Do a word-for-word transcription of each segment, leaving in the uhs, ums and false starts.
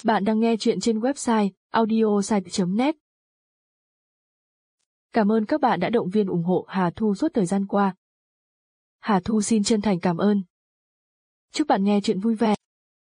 Bạn đang nghe chuyện trên website audiosite chấm net. Cảm ơn các bạn đã động viên ủng hộ Hà Thu suốt thời gian qua. Hà Thu xin chân thành cảm ơn. Chúc bạn nghe chuyện vui vẻ.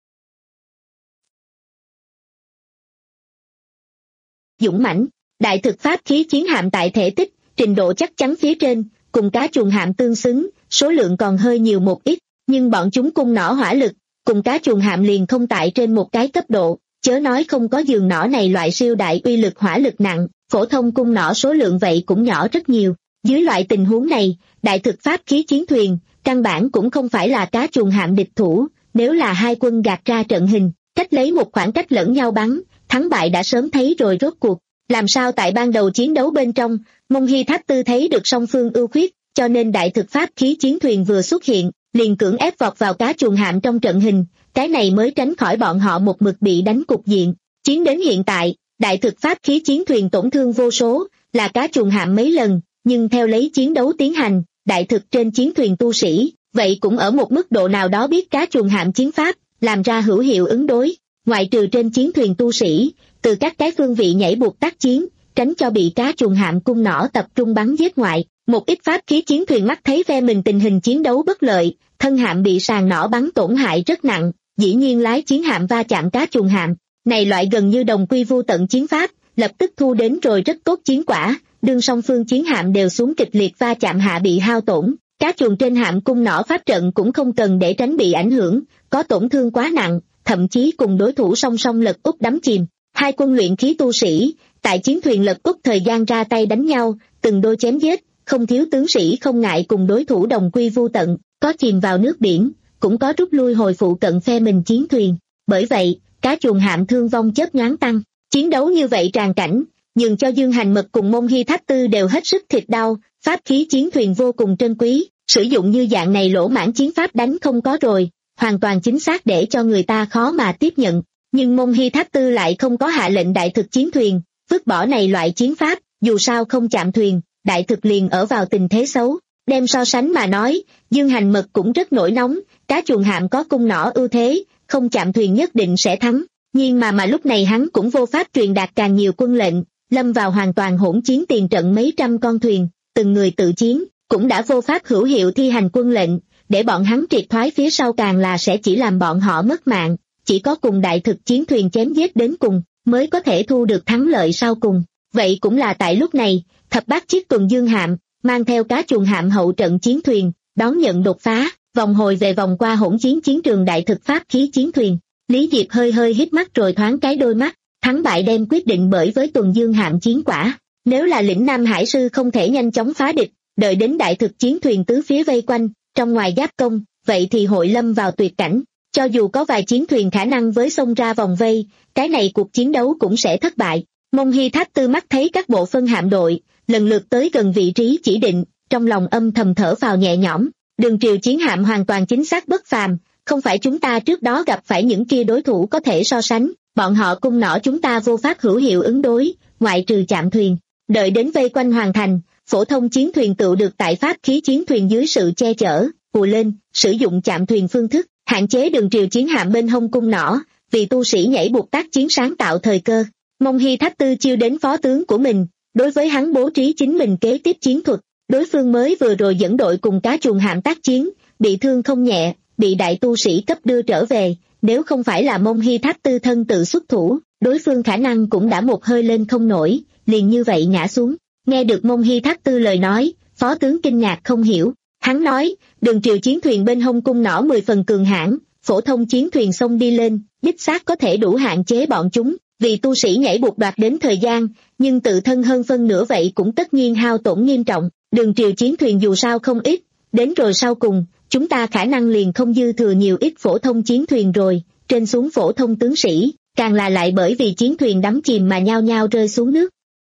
Dũng mãnh, đại thực pháp khí chiến hạm tại thể tích, trình độ chắc chắn phía trên, cùng cá chuồn hạm tương xứng, số lượng còn hơi nhiều một ít, nhưng bọn chúng cung nỏ hỏa lực, cùng cá chuồn hạm liền không tại trên một cái cấp độ, chớ nói không có giường nỏ này loại siêu đại uy lực hỏa lực nặng, phổ thông cung nỏ số lượng vậy cũng nhỏ rất nhiều. Dưới loại tình huống này, đại thực pháp khí chiến thuyền, căn bản cũng không phải là cá chuồn hạm địch thủ, nếu là hai quân gạt ra trận hình, cách lấy một khoảng cách lẫn nhau bắn, thắng bại đã sớm thấy rồi rốt cuộc. Làm sao tại ban đầu chiến đấu bên trong, Mông Hy Tháp Tư thấy được song phương ưu khuyết, cho nên đại thực pháp khí chiến thuyền vừa xuất hiện, liền cưỡng ép vọt vào cá chuồn hạm trong trận hình, cái này mới tránh khỏi bọn họ một mực bị đánh cục diện. Chiến đến hiện tại, đại thực pháp khí chiến thuyền tổn thương vô số, là cá chuồn hạm mấy lần, nhưng theo lấy chiến đấu tiến hành, đại thực trên chiến thuyền tu sĩ, vậy cũng ở một mức độ nào đó biết cá chuồn hạm chiến pháp, làm ra hữu hiệu ứng đối. Ngoại trừ trên chiến thuyền tu sĩ, từ các cái phương vị nhảy buộc tác chiến, tránh cho bị cá chuồn hạm cung nỏ tập trung bắn giết ngoại. Một ít pháp khí chiến thuyền mắt thấy phe mình tình hình chiến đấu bất lợi, thân hạm bị sàn nỏ bắn tổn hại rất nặng, dĩ nhiên lái chiến hạm va chạm cá chuồn hạm. Này loại gần như đồng quy vu tận chiến pháp, lập tức thu đến rồi rất tốt chiến quả, đương song phương chiến hạm đều xuống kịch liệt va chạm hạ bị hao tổn. Cá chuồn trên hạm cung nỏ pháp trận cũng không cần để tránh bị ảnh hưởng, có tổn thương quá nặng, thậm chí cùng đối thủ song song lật úp đắm chìm. Hai quân luyện khí tu sĩ, tại chiến thuyền lật úp thời gian ra tay đánh nhau, từng đôi chém giết, không thiếu tướng sĩ không ngại cùng đối thủ đồng quy vu tận, có chìm vào nước biển, cũng có rút lui hồi phụ cận phe mình chiến thuyền. Bởi vậy, cá chuồn hạm thương vong chớp nhoáng tăng. Chiến đấu như vậy tràn cảnh, nhường cho Dương Hành Mật cùng Mông Hy Tháp Tư đều hết sức thịt đau, pháp khí chiến thuyền vô cùng trân quý, sử dụng như dạng này lỗ mãn chiến pháp đánh không có rồi, hoàn toàn chính xác để cho người ta khó mà tiếp nhận. Nhưng Mông Hy Tháp Tư lại không có hạ lệnh đại thực chiến thuyền, vứt bỏ này loại chiến pháp, dù sao không chạm thuyền, đại thực liền ở vào tình thế xấu. Đem so sánh mà nói, Dương Hành Mật cũng rất nổi nóng, cá chuồn hạm có cung nỏ ưu thế, không chạm thuyền nhất định sẽ thắng. Nhưng mà mà lúc này hắn cũng vô pháp truyền đạt càng nhiều quân lệnh, lâm vào hoàn toàn hỗn chiến tiền trận mấy trăm con thuyền, từng người tự chiến, cũng đã vô pháp hữu hiệu thi hành quân lệnh, để bọn hắn triệt thoái phía sau càng là sẽ chỉ làm bọn họ mất mạng. Chỉ có cùng đại thực chiến thuyền chém giết đến cùng, mới có thể thu được thắng lợi sau cùng. Vậy cũng là tại lúc này, thập bát chiếc tuần dương hạm, mang theo cá chuồn hạm hậu trận chiến thuyền, đón nhận đột phá, vòng hồi về vòng qua hỗn chiến chiến trường đại thực pháp khí chiến thuyền. Lý Diệp hơi hơi hít mắt rồi thoáng cái đôi mắt, thắng bại đem quyết định bởi với tuần dương hạm chiến quả. Nếu là lĩnh Nam Hải Sư không thể nhanh chóng phá địch, đợi đến đại thực chiến thuyền tứ phía vây quanh, trong ngoài giáp công, vậy thì hội lâm vào tuyệt cảnh. Cho dù có vài chiến thuyền khả năng với xông ra vòng vây, cái này cuộc chiến đấu cũng sẽ thất bại. Mông Hy Tháp Tư mắt thấy các bộ phân hạm đội, lần lượt tới gần vị trí chỉ định, trong lòng âm thầm thở vào nhẹ nhõm. Đường triều chiến hạm hoàn toàn chính xác bất phàm, không phải chúng ta trước đó gặp phải những kia đối thủ có thể so sánh, bọn họ cung nỏ chúng ta vô pháp hữu hiệu ứng đối, ngoại trừ chạm thuyền. Đợi đến vây quanh hoàn thành, phổ thông chiến thuyền tựu được tại pháp khí chiến thuyền dưới sự che chở, ùa lên, sử dụng chạm thuyền phương thức, hạn chế đường triều chiến hạm bên hông cung nỏ, vì tu sĩ nhảy buộc tác chiến sáng tạo thời cơ. Mông Hy Tháp Tư chiêu đến phó tướng của mình, đối với hắn bố trí chính mình kế tiếp chiến thuật. Đối phương mới vừa rồi dẫn đội cùng cá chuồn hạm tác chiến, bị thương không nhẹ, bị đại tu sĩ cấp đưa trở về, nếu không phải là Mông Hy Tháp Tư thân tự xuất thủ, đối phương khả năng cũng đã một hơi lên không nổi, liền như vậy ngã xuống. Nghe được Mông Hy Tháp Tư lời nói, phó tướng kinh ngạc không hiểu. Hắn nói, đường triều chiến thuyền bên hông cung nỏ mười phần cường hãn, phổ thông chiến thuyền xông đi lên, đích xác có thể đủ hạn chế bọn chúng, vì tu sĩ nhảy buộc đoạt đến thời gian, nhưng tự thân hơn phân nửa vậy cũng tất nhiên hao tổn nghiêm trọng. Đường triều chiến thuyền dù sao không ít, đến rồi sau cùng, chúng ta khả năng liền không dư thừa nhiều ít phổ thông chiến thuyền rồi, trên xuống phổ thông tướng sĩ, càng là lại bởi vì chiến thuyền đắm chìm mà nhao nhao rơi xuống nước.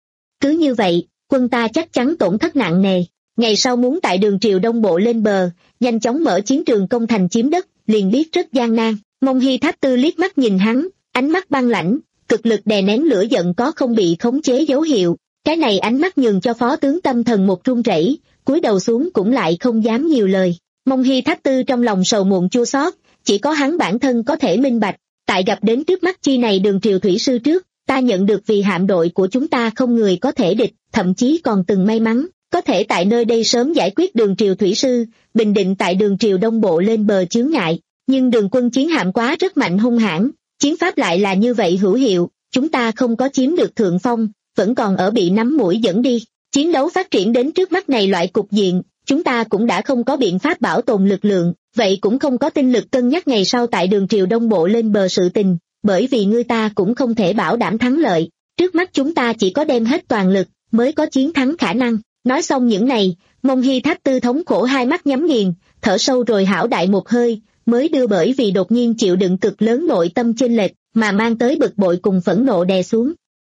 Cứ như vậy, quân ta chắc chắn tổn thất nặng nề. Ngày sau muốn tại đường triều đông bộ lên bờ, nhanh chóng mở chiến trường công thành chiếm đất, liền biết rất gian nan. Mông Hy Tháp Tư liếc mắt nhìn hắn, ánh mắt băng lãnh, cực lực đè nén lửa giận có không bị khống chế dấu hiệu. Cái này ánh mắt nhường cho phó tướng tâm thần một run rẩy, cúi đầu xuống cũng lại không dám nhiều lời. Mông Hy Tháp Tư trong lòng sầu muộn chua xót, chỉ có hắn bản thân có thể minh bạch, Tại gặp đến trước mắt chi này Đường Triều thủy sư trước, ta nhận được vì hạm đội của chúng ta không người có thể địch, thậm chí còn từng may mắn, có thể tại nơi đây sớm giải quyết Đường Triều thủy sư, bình định tại Đường Triều Đông Bộ lên bờ chướng ngại. Nhưng Đường quân chiến hạm quá rất mạnh hung hãn, chiến pháp lại là như vậy hữu hiệu, chúng ta không có chiếm được thượng phong, vẫn còn ở bị nắm mũi dẫn đi. Chiến đấu phát triển đến trước mắt này loại cục diện, chúng ta cũng đã không có biện pháp bảo tồn lực lượng, vậy cũng không có tinh lực cân nhắc ngày sau tại Đường Triều Đông Bộ lên bờ sự tình, bởi vì người ta cũng không thể bảo đảm thắng lợi. Trước mắt chúng ta chỉ có đem hết toàn lực, mới có chiến thắng khả năng. Nói xong những này, Mông Hy Thác Tư thống khổ hai mắt nhắm nghiền, thở sâu rồi hảo đại một hơi, mới đưa bởi vì đột nhiên chịu đựng cực lớn nội tâm chênh lệch, mà mang tới bực bội cùng phẫn nộ đè xuống.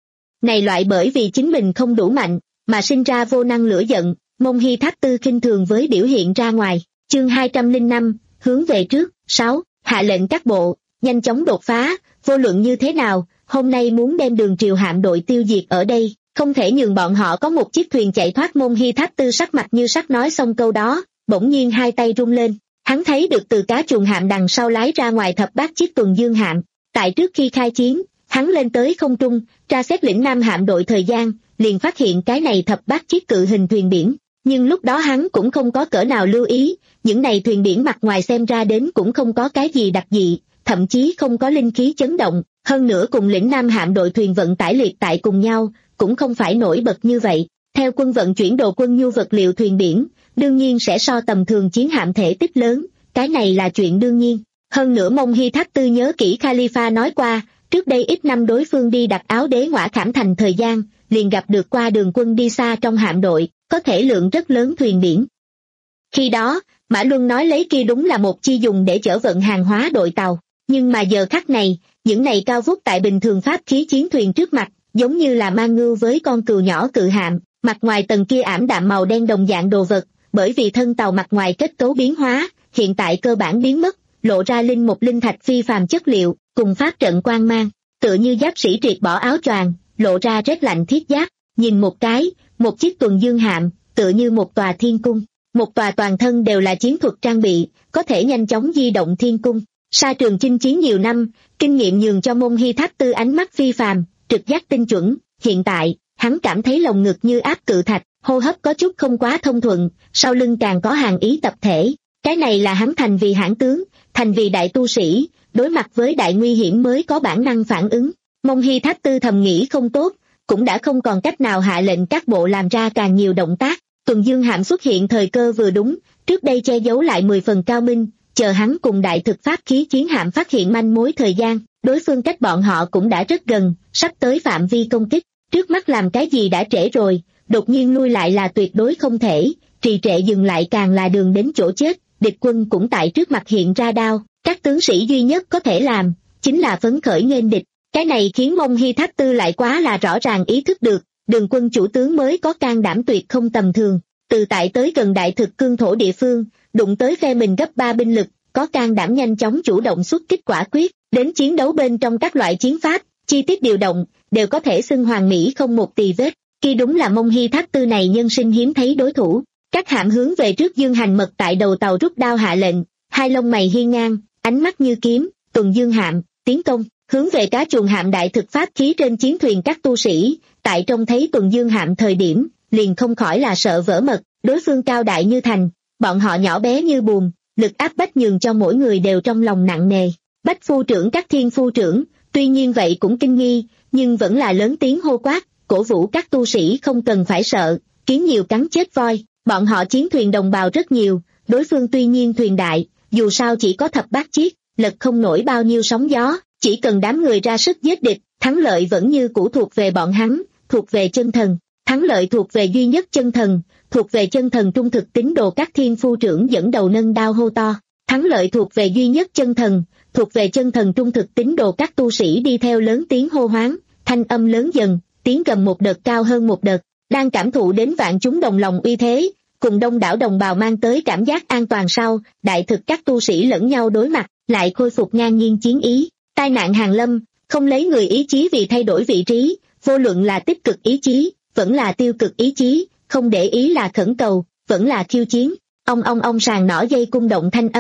Này loại bởi vì chính mình không đủ mạnh, mà sinh ra vô năng lửa giận, Mông Hy Thác Tư khinh thường với biểu hiện ra ngoài. Chương hai trăm lẻ năm, hướng về trước. Sáu. Hạ lệnh các bộ, nhanh chóng đột phá, vô luận như thế nào, hôm nay muốn đem Đường Triều hạm đội tiêu diệt ở đây, không thể nhường bọn họ có một chiếc thuyền chạy thoát. Mông Hy Thác Tư sắc mặt như sắt nói xong câu đó, bỗng nhiên hai tay rung lên, hắn thấy được từ cá chuồn hạm đằng sau lái ra ngoài thập bát chiếc tuần dương hạm. Tại trước khi khai chiến, hắn lên tới không trung, tra xét lĩnh Nam hạm đội thời gian, liền phát hiện cái này thập bát chiếc cự hình thuyền biển. Nhưng lúc đó hắn cũng không có cỡ nào lưu ý, những này thuyền biển mặt ngoài xem ra đến cũng không có cái gì đặc dị, thậm chí không có linh khí chấn động, hơn nữa cùng lĩnh Nam hạm đội thuyền vận tải liệt tại cùng nhau, cũng không phải nổi bật như vậy. Theo quân vận chuyển đồ quân nhu vật liệu thuyền biển, đương nhiên sẽ so tầm thường chiến hạm thể tích lớn, cái này là chuyện đương nhiên. Hơn nữa Mông Hy Thác Tư nhớ kỹ Khalifa nói qua, trước đây ít năm đối phương đi đặt áo đế ngõa Khảm Thành thời gian, liền gặp được qua Đường quân đi xa trong hạm đội, có thể lượng rất lớn thuyền biển. Khi đó, Mã Luân nói lấy kia đúng là một chi dùng để chở vận hàng hóa đội tàu, nhưng mà giờ khắc này, những này cao vút tại bình thường pháp khí chiến thuyền trước mặt, giống như là mang ngưu với con cừu nhỏ cự hạm, mặt ngoài tầng kia ảm đạm màu đen đồng dạng đồ vật, bởi vì thân tàu mặt ngoài kết cấu biến hóa, hiện tại cơ bản biến mất, lộ ra linh một linh thạch phi phàm chất liệu, cùng pháp trận quang mang, tựa như giáp sĩ triệt bỏ áo choàng, lộ ra rét lạnh thiết giáp. Nhìn một cái, một chiếc tuần dương hạm, tựa như một tòa thiên cung, một tòa toàn thân đều là chiến thuật trang bị, có thể nhanh chóng di động thiên cung. Sa trường chinh chiến nhiều năm, kinh nghiệm nhường cho Mông Hy Thác Tư ánh mắt phi phàm, trực giác tinh chuẩn. Hiện tại, hắn cảm thấy lồng ngực như áp cự thạch, hô hấp có chút không quá thông thuận, sau lưng càng có hàng ý tập thể. Cái này là hắn thành vì hãn tướng, thành vì đại tu sĩ, đối mặt với đại nguy hiểm mới có bản năng phản ứng. Mông Hy Thác Tư thầm nghĩ không tốt, cũng đã không còn cách nào hạ lệnh các bộ làm ra càng nhiều động tác. Tuần dương hạm xuất hiện thời cơ vừa đúng, trước đây che giấu lại mười phần cao minh, chờ hắn cùng đại thực pháp khí chiến hạm phát hiện manh mối thời gian, đối phương cách bọn họ cũng đã rất gần, sắp tới phạm vi công kích. Trước mắt làm cái gì đã trễ rồi, đột nhiên lui lại là tuyệt đối không thể, trì trệ dừng lại càng là đường đến chỗ chết. Địch quân cũng tại trước mặt hiện ra đao, các tướng sĩ duy nhất có thể làm, chính là phấn khởi nghênh địch. Cái này khiến Mông Hy Thác Tư lại quá là rõ ràng ý thức được, Đường quân chủ tướng mới có can đảm tuyệt không tầm thường, từ tại tới gần đại thực cương thổ địa phương, đụng tới phe mình gấp ba binh lực, có can đảm nhanh chóng chủ động xuất kích quả quyết, đến chiến đấu bên trong các loại chiến pháp, chi tiết điều động, đều có thể xưng hoàn mỹ không một tì vết. Khi đúng là Mông Hy Thác Tư này nhân sinh hiếm thấy đối thủ. Các hạm hướng về trước dương hành mật tại đầu tàu rút đao hạ lệnh, hai lông mày hiên ngang, ánh mắt như kiếm. Tuần dương hạm tiến công, hướng về cá chuồn hạm đại thực pháp khí trên chiến thuyền các tu sĩ, tại trông thấy tuần dương hạm thời điểm, liền không khỏi là sợ vỡ mật. Đối phương cao đại như thành, bọn họ nhỏ bé như buồm, lực áp bách nhường cho mỗi người đều trong lòng nặng nề. Bách phu trưởng các thiên phu trưởng, tuy nhiên vậy cũng kinh nghi, nhưng vẫn là lớn tiếng hô quát, cổ vũ các tu sĩ không cần phải sợ, kiến nhiều cắn chết voi. Bọn họ chiến thuyền đồng bào rất nhiều, đối phương tuy nhiên thuyền đại, dù sao chỉ có thập bát chiếc, lật không nổi bao nhiêu sóng gió, chỉ cần đám người ra sức giết địch, thắng lợi vẫn như cũ thuộc về bọn hắn, thuộc về chân thần. Thắng lợi thuộc về duy nhất chân thần, thuộc về chân thần trung thực tín đồ. Các thiên phu trưởng dẫn đầu nâng đao hô to. Thắng lợi thuộc về duy nhất chân thần, thuộc về chân thần trung thực tín đồ. Các tu sĩ đi theo lớn tiếng hô hoáng, thanh âm lớn dần, tiếng gầm một đợt cao hơn một đợt, đang cảm thụ đến vạn chúng đồng lòng uy thế, cùng đông đảo đồng bào mang tới cảm giác an toàn sau, đại thực các tu sĩ lẫn nhau đối mặt, lại khôi phục ngang nhiên chiến ý. Tai nạn hàng lâm, không lấy người ý chí vì thay đổi vị trí, vô luận là tích cực ý chí, vẫn là tiêu cực ý chí, không để ý là khẩn cầu, vẫn là khiêu chiến. Ông ông ông sàn nỏ dây cung động thanh âm,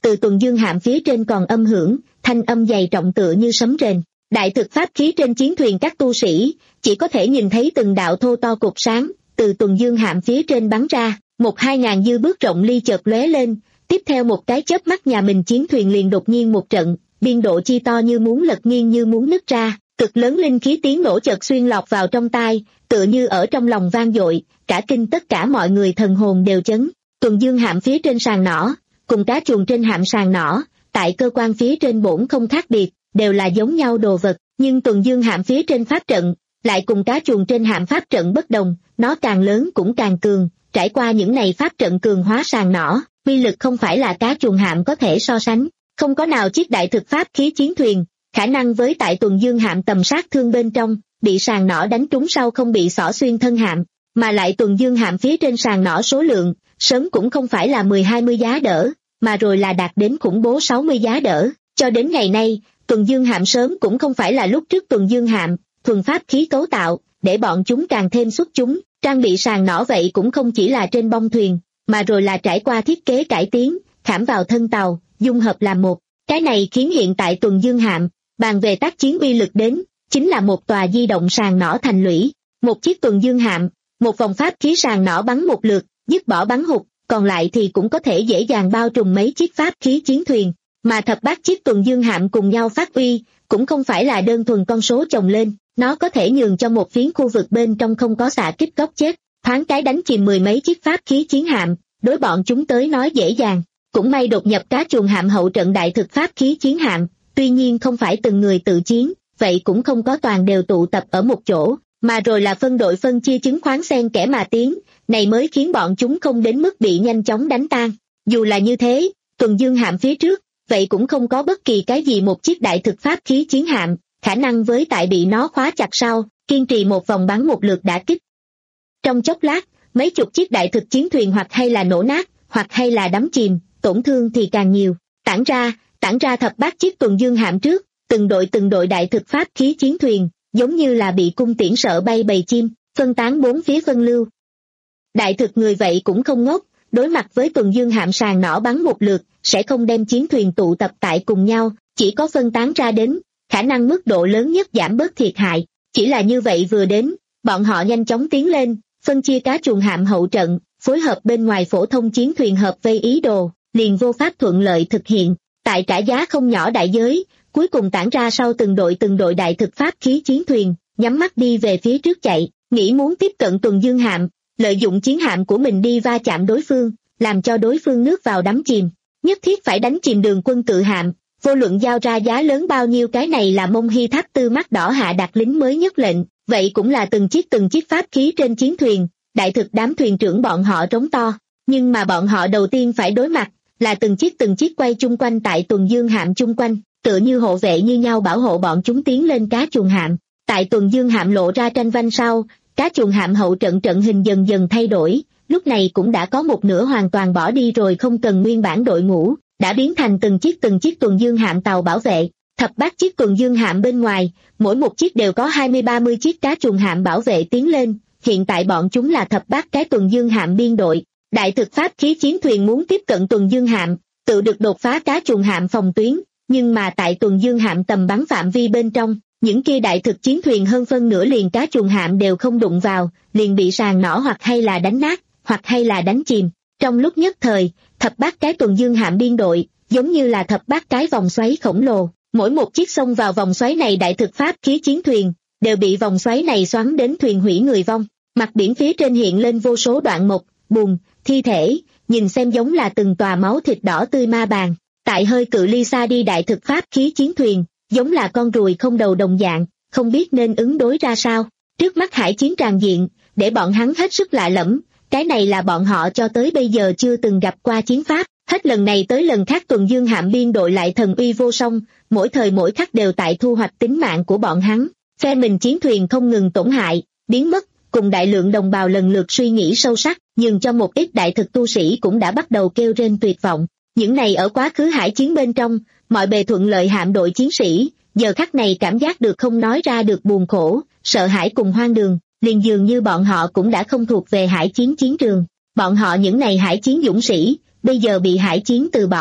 từ tuần dương hạm phía trên còn âm hưởng, thanh âm dày trọng tựa như sấm rền. Đại thực pháp khí trên chiến thuyền các tu sĩ, chỉ có thể nhìn thấy từng đạo thô to cột sáng, từ tuần dương hạm phía trên bắn ra, một hai ngàn dư bước rộng ly chợt lóe lên, tiếp theo một cái chớp mắt nhà mình chiến thuyền liền đột nhiên một trận, biên độ chi to như muốn lật nghiêng như muốn nứt ra, cực lớn linh khí tiếng nổ chợt xuyên lọt vào trong tai, tựa như ở trong lòng vang dội, cả kinh tất cả mọi người thần hồn đều chấn. Tuần dương hạm phía trên sàn nỏ, cùng cá chuồn trên hạm sàn nỏ, tại cơ quan phía trên bổn không khác biệt, đều là giống nhau đồ vật, nhưng tuần dương hạm phía trên pháp trận, lại cùng cá chuồn trên hạm pháp trận bất đồng, nó càng lớn cũng càng cường, trải qua những này pháp trận cường hóa sàn nỏ, uy lực không phải là cá chuồn hạm có thể so sánh, không có nào chiếc đại thực pháp khí chiến thuyền, khả năng với tại tuần dương hạm tầm sát thương bên trong, bị sàn nỏ đánh trúng sau không bị xỏ xuyên thân hạm, mà lại tuần dương hạm phía trên sàn nỏ số lượng, sớm cũng không phải là mười hai mươi giá đỡ, mà rồi là đạt đến khủng bố sáu mươi giá đỡ, cho đến ngày nay, tuần dương hạm sớm cũng không phải là lúc trước tuần dương hạm, thuần pháp khí cấu tạo, để bọn chúng càng thêm xuất chúng, trang bị sàn nỏ vậy cũng không chỉ là trên bông thuyền, mà rồi là trải qua thiết kế cải tiến, khảm vào thân tàu, dung hợp làm một, cái này khiến hiện tại tuần dương hạm, bàn về tác chiến uy lực đến, chính là một tòa di động sàn nỏ thành lũy, một chiếc tuần dương hạm, một vòng pháp khí sàn nỏ bắn một lượt, dứt bỏ bắn hụt, còn lại thì cũng có thể dễ dàng bao trùm mấy chiếc pháp khí chiến thuyền, mà thập bát chiếc tuần dương hạm cùng nhau phát uy, cũng không phải là đơn thuần con số chồng lên, nó có thể nhường cho một phiến khu vực bên trong không có xạ kích góc chết, thoáng cái đánh chìm mười mấy chiếc pháp khí chiến hạm, đối bọn chúng tới nói dễ dàng, cũng may đột nhập cá chuồn hạm hậu trận đại thực pháp khí chiến hạm, tuy nhiên không phải từng người tự chiến, vậy cũng không có toàn đều tụ tập ở một chỗ, mà rồi là phân đội phân chia chứng khoán xen kẽ mà tiến, này mới khiến bọn chúng không đến mức bị nhanh chóng đánh tan. Dù là như thế, tuần dương hạm phía trước, vậy cũng không có bất kỳ cái gì một chiếc đại thực pháp khí chiến hạm, khả năng với tại bị nó khóa chặt sau, kiên trì một vòng bắn một lượt đã kích. Trong chốc lát, mấy chục chiếc đại thực chiến thuyền hoặc hay là nổ nát, hoặc hay là đắm chìm, tổn thương thì càng nhiều, tản ra, tản ra thập bát chiếc tuần dương hạm trước, từng đội từng đội đại thực pháp khí chiến thuyền, giống như là bị cung tiễn sợ bay bầy chim, phân tán bốn phía phân lưu. Đại thực người vậy cũng không ngốc, đối mặt với tuần dương hạm sàn nỏ bắn một lượt, sẽ không đem chiến thuyền tụ tập tại cùng nhau, chỉ có phân tán ra đến, khả năng mức độ lớn nhất giảm bớt thiệt hại, chỉ là như vậy vừa đến, bọn họ nhanh chóng tiến lên, phân chia cá chuồn hạm hậu trận, phối hợp bên ngoài phổ thông chiến thuyền hợp vây ý đồ, liền vô pháp thuận lợi thực hiện, tại trả giá không nhỏ đại giới, cuối cùng tản ra sau từng đội từng đội đại thực pháp khí chiến thuyền, nhắm mắt đi về phía trước chạy, nghĩ muốn tiếp cận tuần dương hạm, lợi dụng chiến hạm của mình đi va chạm đối phương, làm cho đối phương nước vào đắm chìm, nhất thiết phải đánh chìm đường quân cự hạm, vô luận giao ra giá lớn bao nhiêu, cái này là Mông Hy Tháp Tư mắt đỏ hạ đạt lính mới nhất lệnh, vậy cũng là từng chiếc từng chiếc pháp khí trên chiến thuyền, đại thực đám thuyền trưởng bọn họ trống to, nhưng mà bọn họ đầu tiên phải đối mặt, là từng chiếc từng chiếc quay chung quanh tại tuần dương hạm chung quanh, tựa như hộ vệ như nhau bảo hộ bọn chúng tiến lên cá chuồn hạm. Tại tuần dương hạm lộ ra tranh vanh sau, cá chuồn hạm hậu trận trận hình dần dần thay đổi, lúc này cũng đã có một nửa hoàn toàn bỏ đi rồi, không cần nguyên bản đội ngũ, đã biến thành từng chiếc từng chiếc tuần dương hạm tàu bảo vệ. Thập bát chiếc tuần dương hạm bên ngoài, mỗi một chiếc đều có hai mươi ba mươi chiếc cá chuồn hạm bảo vệ tiến lên, hiện tại bọn chúng là thập bát cái tuần dương hạm biên đội. Đại thực pháp khí chiến thuyền muốn tiếp cận tuần dương hạm, tự được đột phá cá chuồn hạm phòng tuyến, nhưng mà tại tuần dương hạm tầm bắn phạm vi bên trong, những kia đại thực chiến thuyền hơn phân nửa liền cá chuồn hạm đều không đụng vào, liền bị sàn nỏ hoặc hay là đánh nát, hoặc hay là đánh chìm. Trong lúc nhất thời, thập bát cái tuần dương hạm biên đội, giống như là thập bát cái vòng xoáy khổng lồ, mỗi một chiếc xông vào vòng xoáy này đại thực pháp khí chiến thuyền, đều bị vòng xoáy này xoắn đến thuyền hủy người vong. Mặt biển phía trên hiện lên vô số đoạn mộc, bùn, thi thể, nhìn xem giống là từng tòa máu thịt đỏ tươi ma bàn. Tại hơi cự ly xa đi đại thực pháp khí chiến thuyền, giống là con ruồi không đầu đồng dạng, không biết nên ứng đối ra sao. Trước mắt hải chiến tràn diện, để bọn hắn hết sức lạ lẫm, cái này là bọn họ cho tới bây giờ chưa từng gặp qua chiến pháp. Hết lần này tới lần khác tuần dương hạm biên đội lại thần uy vô song, mỗi thời mỗi khắc đều tại thu hoạch tính mạng của bọn hắn. Phe mình chiến thuyền không ngừng tổn hại, biến mất, cùng đại lượng đồng bào lần lượt suy nghĩ sâu sắc, nhưng cho một ít đại thực tu sĩ cũng đã bắt đầu kêu rên tuyệt vọng. Những này ở quá khứ hải chiến bên trong, mọi bề thuận lợi hạm đội chiến sĩ, giờ khắc này cảm giác được không nói ra được buồn khổ, sợ hãi cùng hoang đường, liền dường như bọn họ cũng đã không thuộc về hải chiến chiến trường. Bọn họ những này hải chiến dũng sĩ, bây giờ bị hải chiến từ bỏ,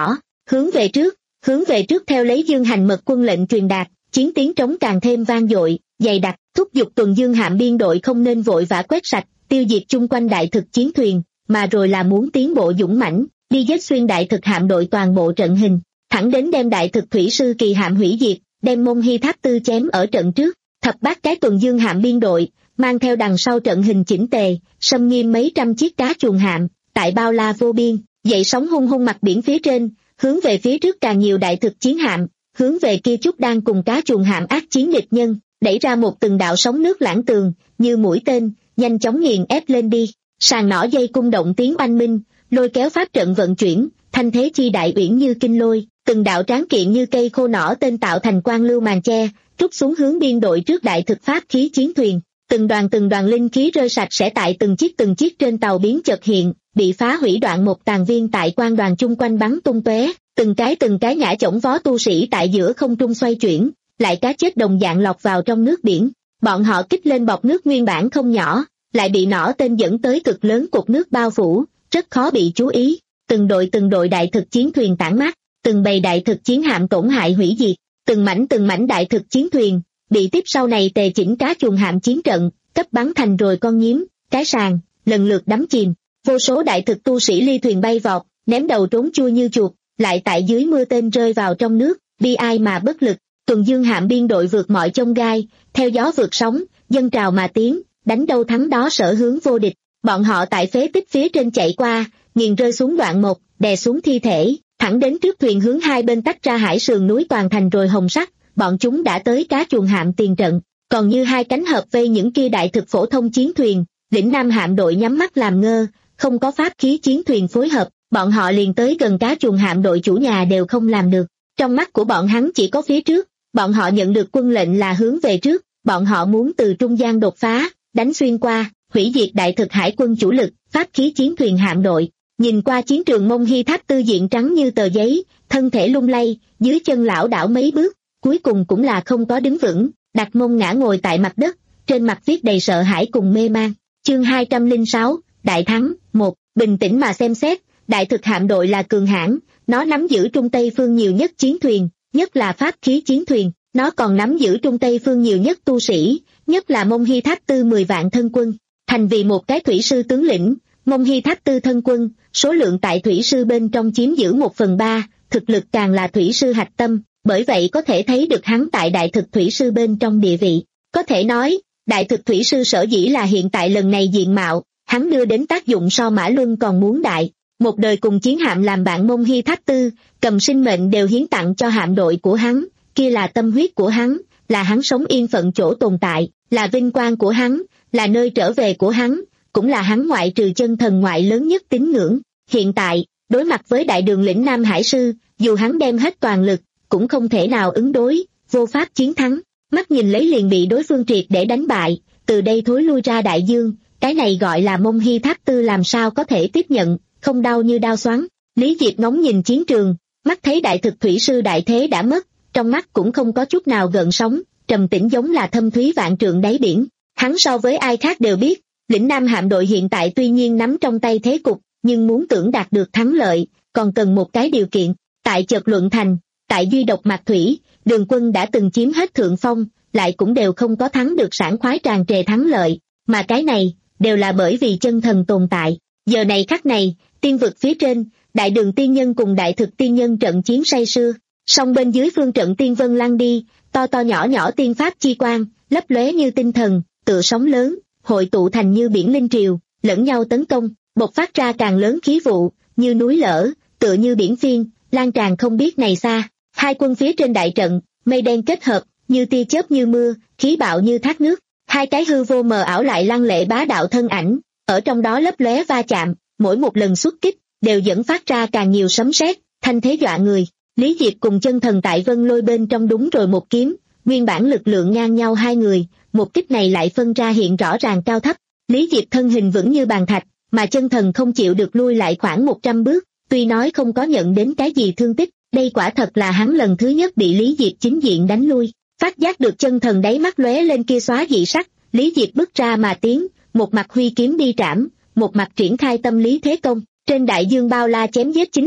hướng về trước, hướng về trước theo lấy Dương Hành mật quân lệnh truyền đạt, chiến tiếng trống càng thêm vang dội, dày đặc, thúc giục tuần Dương hạm biên đội không nên vội vã quét sạch, tiêu diệt chung quanh đại thực chiến thuyền, mà rồi là muốn tiến bộ dũng mãnh, đi giết xuyên đại thực hạm đội toàn bộ trận hình, thẳng đến đem đại thực thủy sư kỳ hạm hủy diệt, đem Mông Hy Tháp Tư chém ở trận trước, thập bát cái tuần Dương hạm biên đội, mang theo đằng sau trận hình chỉnh tề, xâm nghiêm mấy trăm chiếc cá chuồn hạm, tại bao la vô biên, dậy sóng hung hung mặt biển phía trên, hướng về phía trước càng nhiều đại thực chiến hạm, hướng về kia chút đang cùng cá chuồn hạm ác chiến địch nhân, đẩy ra một từng đạo sóng nước lãng tường, như mũi tên, nhanh chóng nghiền ép lên đi. Sàn nỏ dây cung động tiếng oanh minh, lôi kéo pháp trận vận chuyển, thanh thế chi đại uyển như kinh lôi, từng đạo tráng kiện như cây khô nỏ tên tạo thành quang lưu màn che, trút xuống hướng biên đội trước đại thực pháp khí chiến thuyền. Từng đoàn từng đoàn linh khí rơi sạch sẽ tại từng chiếc từng chiếc trên tàu biến chợt hiện, bị phá hủy đoạn một tàn viên tại quan đoàn chung quanh bắn tung tóe, từng cái từng cái ngã chổng vó tu sĩ tại giữa không trung xoay chuyển, lại cá chết đồng dạng lọt vào trong nước biển. Bọn họ kích lên bọt nước nguyên bản không nhỏ, lại bị nỏ tên dẫn tới cực lớn cột nước bao phủ, rất khó bị chú ý. Từng đội từng đội đại thực chiến thuyền tản mát, từng bầy đại thực chiến hạm tổn hại hủy diệt, từng mảnh từng mảnh đại thực chiến thuyền bị tiếp sau này tề chỉnh cá chuồn hạm chiến trận cấp bắn thành rồi con nhím, cái sàng, lần lượt đắm chìm. Vô số đại thực tu sĩ ly thuyền bay vọt, ném đầu trốn chui như chuột, lại tại dưới mưa tên rơi vào trong nước, bi ai mà bất lực. Tuần Dương hạm biên đội vượt mọi chông gai, theo gió vượt sóng, dân trào mà tiến, đánh đâu thắng đó sở hướng vô địch. Bọn họ tại phế tích phía trên chạy qua, nghiền rơi xuống đoạn một, đè xuống thi thể, thẳng đến trước thuyền hướng hai bên tách ra hải sườn núi toàn thành rồi hồng sắc. Bọn chúng đã tới cá chuồn hạm tiền trận, còn như hai cánh hợp vây những kia đại thực phổ thông chiến thuyền. Lĩnh Nam hạm đội nhắm mắt làm ngơ, không có pháp khí chiến thuyền phối hợp, bọn họ liền tới gần cá chuồn hạm đội chủ nhà đều không làm được. Trong mắt của bọn hắn chỉ có phía trước, bọn họ nhận được quân lệnh là hướng về trước, bọn họ muốn từ trung gian đột phá, đánh xuyên qua, hủy diệt đại thực hải quân chủ lực, pháp khí chiến thuyền hạm đội. Nhìn qua chiến trường Mông Hy Tháp Tư diện trắng như tờ giấy, thân thể lung lay, dưới chân lão đảo mấy bước, cuối cùng cũng là không có đứng vững, đặt mông ngã ngồi tại mặt đất, trên mặt viết đầy sợ hãi cùng mê man. Chương hai trăm lẻ sáu, Đại thắng. Một. Bình tĩnh mà xem xét, đại thực hạm đội là cường hãn, nó nắm giữ Trung Tây phương nhiều nhất chiến thuyền, nhất là pháp khí chiến thuyền, nó còn nắm giữ Trung Tây phương nhiều nhất tu sĩ, nhất là Mông Hy Tháp Tư mười vạn thân quân. Thành vì một cái thủy sư tướng lĩnh, Mông Hy Tháp Tư thân quân, số lượng tại thủy sư bên trong chiếm giữ một phần ba, thực lực càng là thủy sư hạch tâm, bởi vậy có thể thấy được hắn tại đại thực thủy sư bên trong địa vị. Có thể nói, đại thực thủy sư sở dĩ là hiện tại lần này diện mạo, hắn đưa đến tác dụng so Mã Luân còn muốn đại. Một đời cùng chiến hạm làm bạn Mông Hy Tháp Tư, cầm sinh mệnh đều hiến tặng cho hạm đội của hắn, kia là tâm huyết của hắn, là hắn sống yên phận chỗ tồn tại, là vinh quang của hắn, là nơi trở về của hắn, cũng là hắn ngoại trừ chân thần ngoại lớn nhất tín ngưỡng. Hiện tại, đối mặt với đại đường lĩnh Nam Hải sư, dù hắn đem hết toàn lực, cũng không thể nào ứng đối, vô pháp chiến thắng, mắt nhìn lấy liền bị đối phương triệt để đánh bại, từ đây thối lui ra đại dương, cái này gọi là Mông Hy Tháp Tư làm sao có thể tiếp nhận, không đau như đao xoắn. Lý Diệp ngóng nhìn chiến trường, mắt thấy đại thực thủy sư đại thế đã mất, trong mắt cũng không có chút nào gợn sóng, trầm tĩnh giống là thâm thúy vạn trượng đáy biển. Hắn so với ai khác đều biết, lĩnh Nam hạm đội hiện tại tuy nhiên nắm trong tay thế cục, nhưng muốn tưởng đạt được thắng lợi, còn cần một cái điều kiện. Tại Chợt Luận Thành, tại Duy Độc Mạc Thủy, Đường quân đã từng chiếm hết thượng phong, lại cũng đều không có thắng được sảng khoái tràn trề thắng lợi, mà cái này, đều là bởi vì chân thần tồn tại. Giờ này khắc này, tiên vực phía trên, đại đường tiên nhân cùng đại thực tiên nhân trận chiến say sưa, song bên dưới phương trận tiên vân lăng đi, to to nhỏ nhỏ tiên pháp chi quang, lấp lóe như tinh thần, tựa sóng lớn, hội tụ thành như biển linh triều, lẫn nhau tấn công, bộc phát ra càng lớn khí vụ, như núi lở, tựa như biển phiên, lan tràn không biết này xa. Hai quân phía trên đại trận, mây đen kết hợp, như tia chớp như mưa, khí bạo như thác nước, hai cái hư vô mờ ảo lại lăng lệ bá đạo thân ảnh, ở trong đó lấp lóe va chạm, mỗi một lần xuất kích, đều dẫn phát ra càng nhiều sấm sét, thanh thế dọa người. Lý Diệp cùng chân thần tại vân lôi bên trong đúng rồi một kiếm, nguyên bản lực lượng ngang nhau hai người, một kích này lại phân ra hiện rõ ràng cao thấp. Lý Diệp thân hình vững như bàn thạch, mà chân thần không chịu được lui lại khoảng một trăm bước, tuy nói không có nhận đến cái gì thương tích, đây quả thật là hắn lần thứ nhất bị Lý Diệp chính diện đánh lui. Phát giác được chân thần đáy mắt lóe lên kia xóa dị sắc, Lý Diệp bước ra mà tiến, một mặt huy kiếm đi trảm, một mặt triển khai tâm lý thế công, trên đại dương bao la chém giết chính liệt,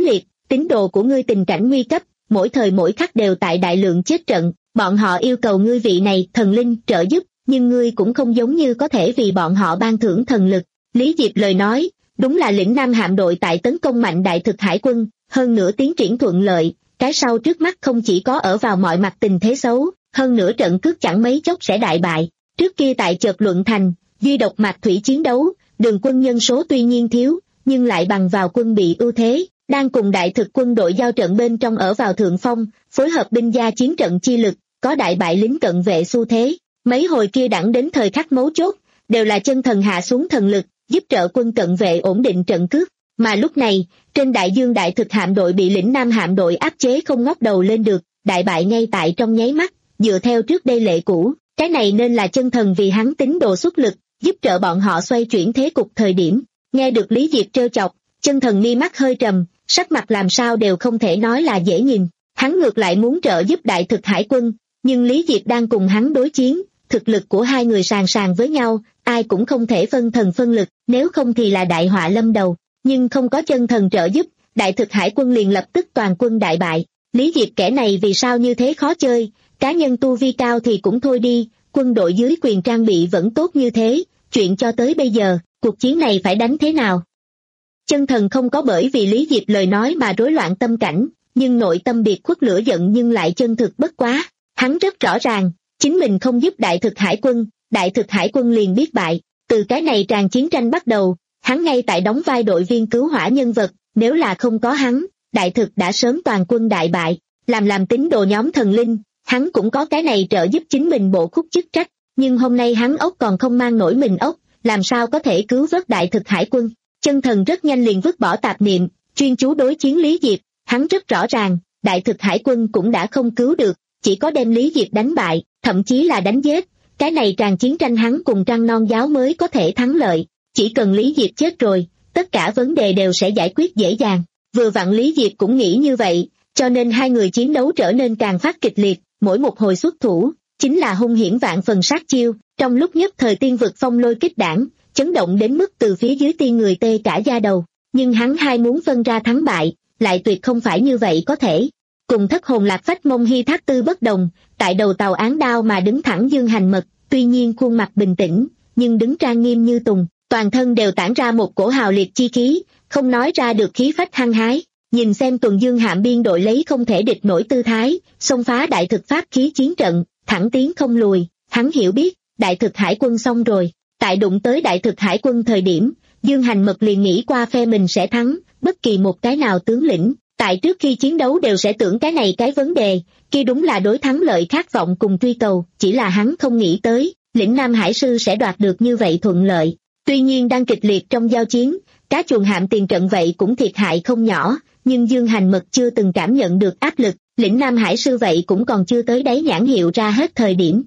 tín đồ của ngươi tình cảnh nguy cấp, mỗi thời mỗi khắc đều tại đại lượng chết trận, bọn họ yêu cầu ngươi vị này thần linh trợ giúp, nhưng ngươi cũng không giống như có thể vì bọn họ ban thưởng thần lực. Lý Diệp lời nói, đúng là lĩnh Nam hạm đội tại tấn công mạnh đại thực hải quân, hơn nữa tiến triển thuận lợi, cái sau trước mắt không chỉ có ở vào mọi mặt tình thế xấu, hơn nữa trận cước chẳng mấy chốc sẽ đại bại. Trước kia tại Chợt Luận Thành, duy độc mạc thủy chiến đấu, Đường quân nhân số tuy nhiên thiếu, nhưng lại bằng vào quân bị ưu thế, đang cùng đại thực quân đội giao trận bên trong ở vào thượng phong, phối hợp binh gia chiến trận chi lực, có đại bại lính cận vệ xu thế. Mấy hồi kia đẳng đến thời khắc mấu chốt, đều là chân thần hạ xuống thần lực, giúp trợ quân cận vệ ổn định trận cước. Mà lúc này, trên đại dương đại thực hạm đội bị lĩnh Nam hạm đội áp chế không ngóc đầu lên được, đại bại ngay tại trong nháy mắt, dựa theo trước đây lệ cũ, cái này nên là chân thần vì hắn tín đồ xuất lực, giúp trợ bọn họ xoay chuyển thế cục thời điểm. Nghe được Lý Diệp trêu chọc, chân thần mi mắt hơi trầm, sắc mặt làm sao đều không thể nói là dễ nhìn. Hắn ngược lại muốn trợ giúp đại thực hải quân, nhưng Lý Diệp đang cùng hắn đối chiến, thực lực của hai người sàn sàn với nhau, ai cũng không thể phân thần phân lực, nếu không thì là đại họa lâm đầu. Nhưng không có chân thần trợ giúp, đại thực hải quân liền lập tức toàn quân đại bại. Lý Diệp kẻ này vì sao như thế khó chơi, cá nhân tu vi cao thì cũng thôi đi, quân đội dưới quyền trang bị vẫn tốt như thế, chuyện cho tới bây giờ, cuộc chiến này phải đánh thế nào? Chân thần không có bởi vì Lý Diệp lời nói mà rối loạn tâm cảnh, nhưng nội tâm biệt khuất lửa giận nhưng lại chân thực bất quá. Hắn rất rõ ràng, chính mình không giúp đại thực hải quân, đại thực hải quân liền biết bại. Từ cái này tràn chiến tranh bắt đầu, hắn ngay tại đóng vai đội viên cứu hỏa nhân vật, nếu là không có hắn, đại thực đã sớm toàn quân đại bại. Làm làm tín đồ nhóm thần linh, hắn cũng có cái này trợ giúp chính mình bộ khúc chức trách, nhưng hôm nay hắn ốc còn không mang nổi mình ốc, làm sao có thể cứu vớt đại thực hải quân. Chân thần rất nhanh liền vứt bỏ tạp niệm, chuyên chú đối chiến Lý Diệp. Hắn rất rõ ràng, đại thực hải quân cũng đã không cứu được, chỉ có đem Lý Diệp đánh bại, thậm chí là đánh giết. Cái này tràn chiến tranh hắn cùng Trăng Non giáo mới có thể thắng lợi. Chỉ cần Lý Diệp chết rồi, tất cả vấn đề đều sẽ giải quyết dễ dàng. Vừa vặn Lý Diệp cũng nghĩ như vậy, cho nên hai người chiến đấu trở nên càng phát kịch liệt, mỗi một hồi xuất thủ, chính là hung hiểm vạn phần sát chiêu. Trong lúc nhất thời tiên vực phong lôi kích đảng, chấn động đến mức từ phía dưới tiên người tê cả da đầu. Nhưng hắn hai muốn phân ra thắng bại, lại tuyệt không phải như vậy có thể. Cùng thất hồn lạc phách mông hy thác tư bất đồng, tại đầu tàu án đao mà đứng thẳng Dương Hành Mật, tuy nhiên khuôn mặt bình tĩnh, nhưng đứng trang nghiêm như tùng, toàn thân đều tản ra một cổ hào liệt chi khí, không nói ra được khí phách hăng hái. Nhìn xem tuần dương hạm biên đội lấy không thể địch nổi tư thái, xông phá đại thực pháp khí chiến trận, thẳng tiến không lùi, hắn hiểu biết, đại thực hải quân xong rồi. Tại đụng tới đại thực hải quân thời điểm, Dương Hành Mật liền nghĩ qua phe mình sẽ thắng, bất kỳ một cái nào tướng lĩnh, tại trước khi chiến đấu đều sẽ tưởng cái này cái vấn đề, kia đúng là đối thắng lợi khát vọng cùng truy cầu, chỉ là hắn không nghĩ tới, lĩnh Nam Hải Sư sẽ đoạt được như vậy thuận lợi. Tuy nhiên đang kịch liệt trong giao chiến, cá chuồn hạm tiền trận vậy cũng thiệt hại không nhỏ, nhưng Dương Hành Mật chưa từng cảm nhận được áp lực, lĩnh Nam Hải Sư vậy cũng còn chưa tới đáy nhãn hiệu ra hết thời điểm.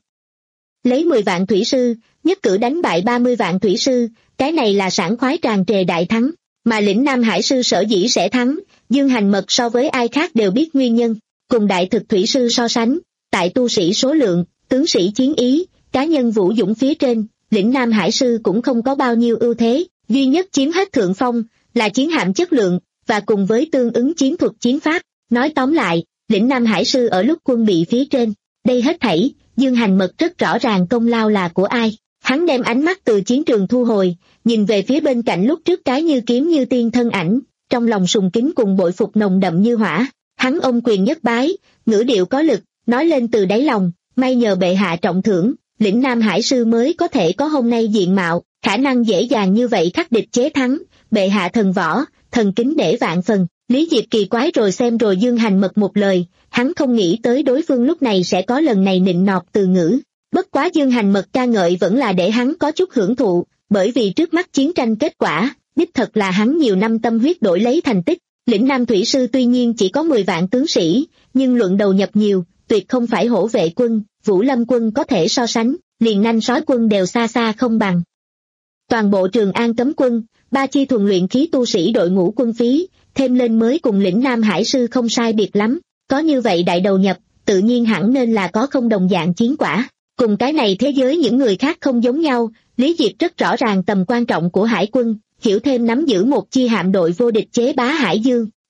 Lấy mười vạn thủy sư, nhất cử đánh bại ba mươi vạn thủy sư, cái này là sảng khoái tràn trề đại thắng, mà lĩnh Nam Hải Sư sở dĩ sẽ thắng, Dương Hành Mật so với ai khác đều biết nguyên nhân, cùng đại thực thủy sư so sánh, tại tu sĩ số lượng, tướng sĩ chiến ý, cá nhân vũ dũng phía trên, lĩnh Nam Hải Sư cũng không có bao nhiêu ưu thế, duy nhất chiếm hết thượng phong, là chiến hạm chất lượng, và cùng với tương ứng chiến thuật chiến pháp. Nói tóm lại, lĩnh Nam Hải Sư ở lúc quân bị phía trên, đây hết thảy, Dương Hành Mật rất rõ ràng công lao là của ai. Hắn đem ánh mắt từ chiến trường thu hồi, nhìn về phía bên cạnh lúc trước cái như kiếm như tiên thân ảnh, trong lòng sùng kính cùng bội phục nồng đậm như hỏa. Hắn ôm quyền nhất bái, ngữ điệu có lực, nói lên từ đáy lòng, may nhờ bệ hạ trọng thưởng, lĩnh Nam Hải Sư mới có thể có hôm nay diện mạo, khả năng dễ dàng như vậy khắc địch chế thắng, bệ hạ thần võ, thần kính để vạn phần. Lý Diệp kỳ quái rồi xem rồi Dương Hành Mật một lời, hắn không nghĩ tới đối phương lúc này sẽ có lần này nịnh nọt từ ngữ. Bất quá Dương Hành Mật ca ngợi vẫn là để hắn có chút hưởng thụ, bởi vì trước mắt chiến tranh kết quả, đích thật là hắn nhiều năm tâm huyết đổi lấy thành tích. Lĩnh Nam Thủy Sư tuy nhiên chỉ có mười vạn tướng sĩ, nhưng luận đầu nhập nhiều, tuyệt không phải hổ vệ quân, Vũ Lâm quân có thể so sánh, liền nanh sói quân đều xa xa không bằng. Toàn bộ Trường An cấm quân, ba chi thuần luyện khí tu sĩ đội ngũ quân phí, thêm lên mới cùng lĩnh Nam Hải Sư không sai biệt lắm, có như vậy đại đầu nhập, tự nhiên hẳn nên là có không đồng dạng chiến quả. Cùng cái này thế giới những người khác không giống nhau, Lý Diệp rất rõ ràng tầm quan trọng của hải quân, hiểu thêm nắm giữ một chi hạm đội vô địch chế bá hải dương,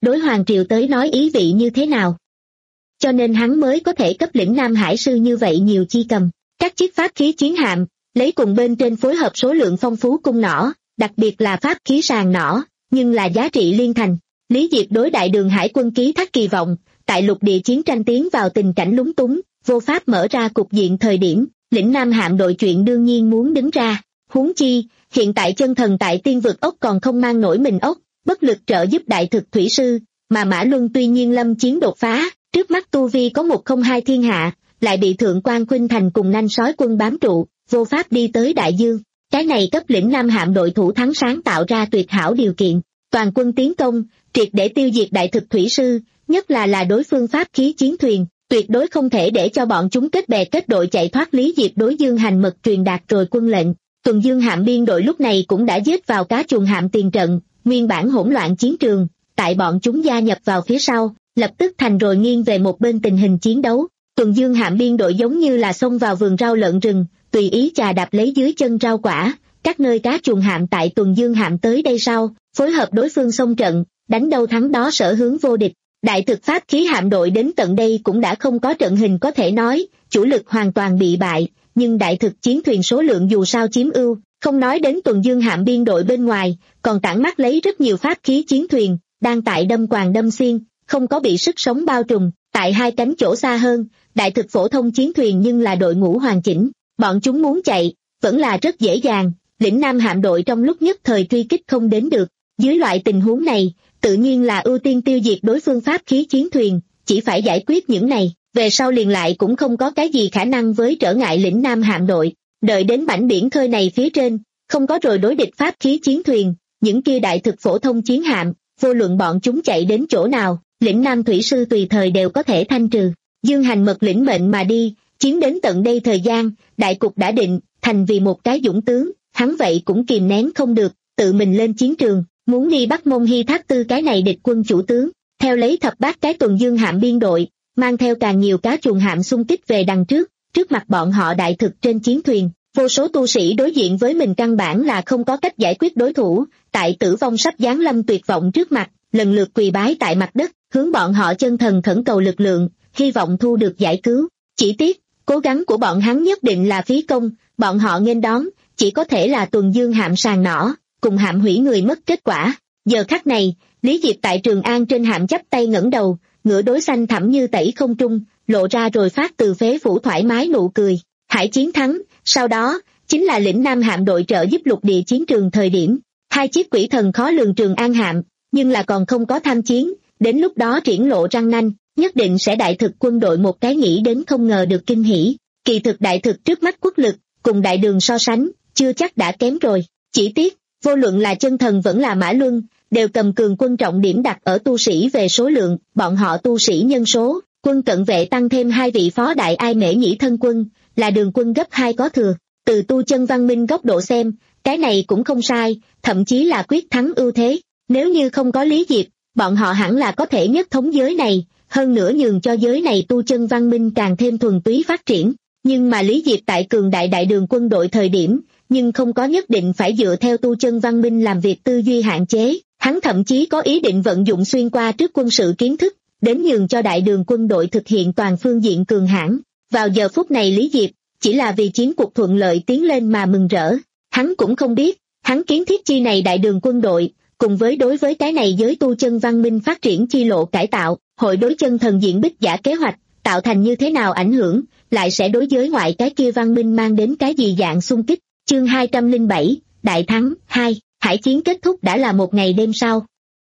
đối Hoàng Triều tới nói ý vị như thế nào. Cho nên hắn mới có thể cấp lĩnh Nam Hải sư như vậy nhiều chi cầm. Các chiếc pháp khí chiến hạm, lấy cùng bên trên phối hợp số lượng phong phú cung nỏ, đặc biệt là pháp khí sàng nỏ, nhưng là giá trị liên thành. Lý Diệp đối đại đường hải quân ký thác kỳ vọng, tại lục địa chiến tranh tiến vào tình cảnh lúng túng, vô pháp mở ra cục diện thời điểm, lĩnh Nam hạm đội chuyện đương nhiên muốn đứng ra. Huống chi, hiện tại chân thần tại tiên vực ốc còn không mang nổi mình ốc, bất lực trợ giúp đại thực thủy sư, mà Mã Luân tuy nhiên lâm chiến đột phá, trước mắt tu vi có một không hai thiên hạ, lại bị thượng quan Khuynh Thành cùng nanh sói quân bám trụ, vô pháp đi tới đại dương. Cái này cấp lĩnh Nam hạm đội thủ thắng sáng tạo ra tuyệt hảo điều kiện, toàn quân tiến công, triệt để tiêu diệt đại thực thủy sư, nhất là là đối phương pháp khí chiến thuyền, tuyệt đối không thể để cho bọn chúng kết bè kết đội chạy thoát. Lý Diệp đối Dương Hành Mật truyền đạt rồi quân lệnh. Tuần Dương hạm biên đội lúc này cũng đã giết vào cá chuồn hạm tiền trận, nguyên bản hỗn loạn chiến trường, tại bọn chúng gia nhập vào phía sau, lập tức thành rồi nghiêng về một bên tình hình chiến đấu. Tuần Dương hạm biên đội giống như là xông vào vườn rau lợn rừng, tùy ý chà đạp lấy dưới chân rau quả, các nơi cá chuồn hạm tại Tuần Dương hạm tới đây sau, phối hợp đối phương xông trận, đánh đâu thắng đó sở hướng vô địch. Đại thực pháp khí hạm đội đến tận đây cũng đã không có trận hình có thể nói, chủ lực hoàn toàn bị bại, nhưng đại thực chiến thuyền số lượng dù sao chiếm ưu, không nói đến Tuần Dương hạm biên đội bên ngoài, còn tản mát lấy rất nhiều pháp khí chiến thuyền, đang tại đâm quàng đâm xiên, không có bị sức sống bao trùm. Tại hai cánh chỗ xa hơn, đại thực phổ thông chiến thuyền nhưng là đội ngũ hoàn chỉnh, bọn chúng muốn chạy, vẫn là rất dễ dàng, lĩnh Nam hạm đội trong lúc nhất thời truy kích không đến được. Dưới loại tình huống này, tự nhiên là ưu tiên tiêu diệt đối phương pháp khí chiến thuyền, chỉ phải giải quyết những này, về sau liền lại cũng không có cái gì khả năng với trở ngại lĩnh Nam hạm đội. Đợi đến mảnh biển khơi này phía trên, không có rồi đối địch pháp khí chiến thuyền, những kia đại thực phổ thông chiến hạm, vô luận bọn chúng chạy đến chỗ nào, lĩnh Nam thủy sư tùy thời đều có thể thanh trừ. Dương Hành Mật lĩnh mệnh mà đi, chiến đến tận đây thời gian, đại cục đã định, thành vì một cái dũng tướng, hắn vậy cũng kìm nén không được, tự mình lên chiến trường, muốn đi bắt Mông Hy Thác Tư cái này địch quân chủ tướng, theo lấy thập bát cái Tuần Dương hạm biên đội, mang theo càng nhiều cá chuồn hạm xung kích về đằng trước, trước mặt bọn họ đại thực trên chiến thuyền, vô số tu sĩ đối diện với mình căn bản là không có cách giải quyết đối thủ, tại tử vong sắp giáng lâm tuyệt vọng trước mặt, lần lượt quỳ bái tại mặt đất, hướng bọn họ chân thần khẩn cầu lực lượng, hy vọng thu được giải cứu. Chỉ tiếc, cố gắng của bọn hắn nhất định là phí công, bọn họ nghênh đón, chỉ có thể là Tuần Dương hạm sàng nỏ, cùng hạm hủy người mất kết quả. Giờ khắc này, Lý Diệp tại Trường An trên hạm chắp tay ngẩng đầu, ngửa đối xanh thẳm như tẩy không trung, lộ ra rồi phát từ phế phủ thoải mái nụ cười. Hải chiến thắng, sau đó, chính là lĩnh Nam hạm đội trợ giúp lục địa chiến trường thời điểm. Hai chiếc quỷ thần khó lường Trường An hạm, nhưng là còn không có tham chiến, đến lúc đó triển lộ răng nanh, nhất định sẽ đại thực quân đội một cái nghĩ đến không ngờ được kinh hỉ. Kỳ thực đại thực trước mắt quốc lực, cùng đại đường so sánh, chưa chắc đã kém rồi. Chỉ tiếc, vô luận là chân thần vẫn là Mã Luân, đều cầm cường quân trọng điểm đặt ở tu sĩ về số lượng, bọn họ tu sĩ nhân số, quân cận vệ tăng thêm hai vị phó đại ai mễ nhĩ thân quân, là đường quân gấp hai có thừa. Từ tu chân văn minh góc độ xem, cái này cũng không sai, thậm chí là quyết thắng ưu thế. Nếu như không có Lý Diệp, bọn họ hẳn là có thể nhất thống giới này, hơn nữa nhường cho giới này tu chân văn minh càng thêm thuần túy phát triển. Nhưng mà Lý Diệp tại cường đại đại đường quân đội thời điểm, nhưng không có nhất định phải dựa theo tu chân văn minh làm việc tư duy hạn chế, hắn thậm chí có ý định vận dụng xuyên qua trước quân sự kiến thức, đến nhường cho đại đường quân đội thực hiện toàn phương diện cường hãn. Vào giờ phút này Lý Diệp, chỉ là vì chiến cuộc thuận lợi tiến lên mà mừng rỡ, hắn cũng không biết, hắn kiến thiết chi này đại đường quân đội, cùng với đối với cái này giới tu chân văn minh phát triển chi lộ cải tạo, hội đối chân thần diện bích giả kế hoạch, tạo thành như thế nào ảnh hưởng, lại sẽ đối giới ngoại cái kia văn minh mang đến cái gì dạng xung kích. Chương hai trăm lẻ bảy, Đại thắng, hai, hải chiến kết thúc đã là một ngày đêm sau.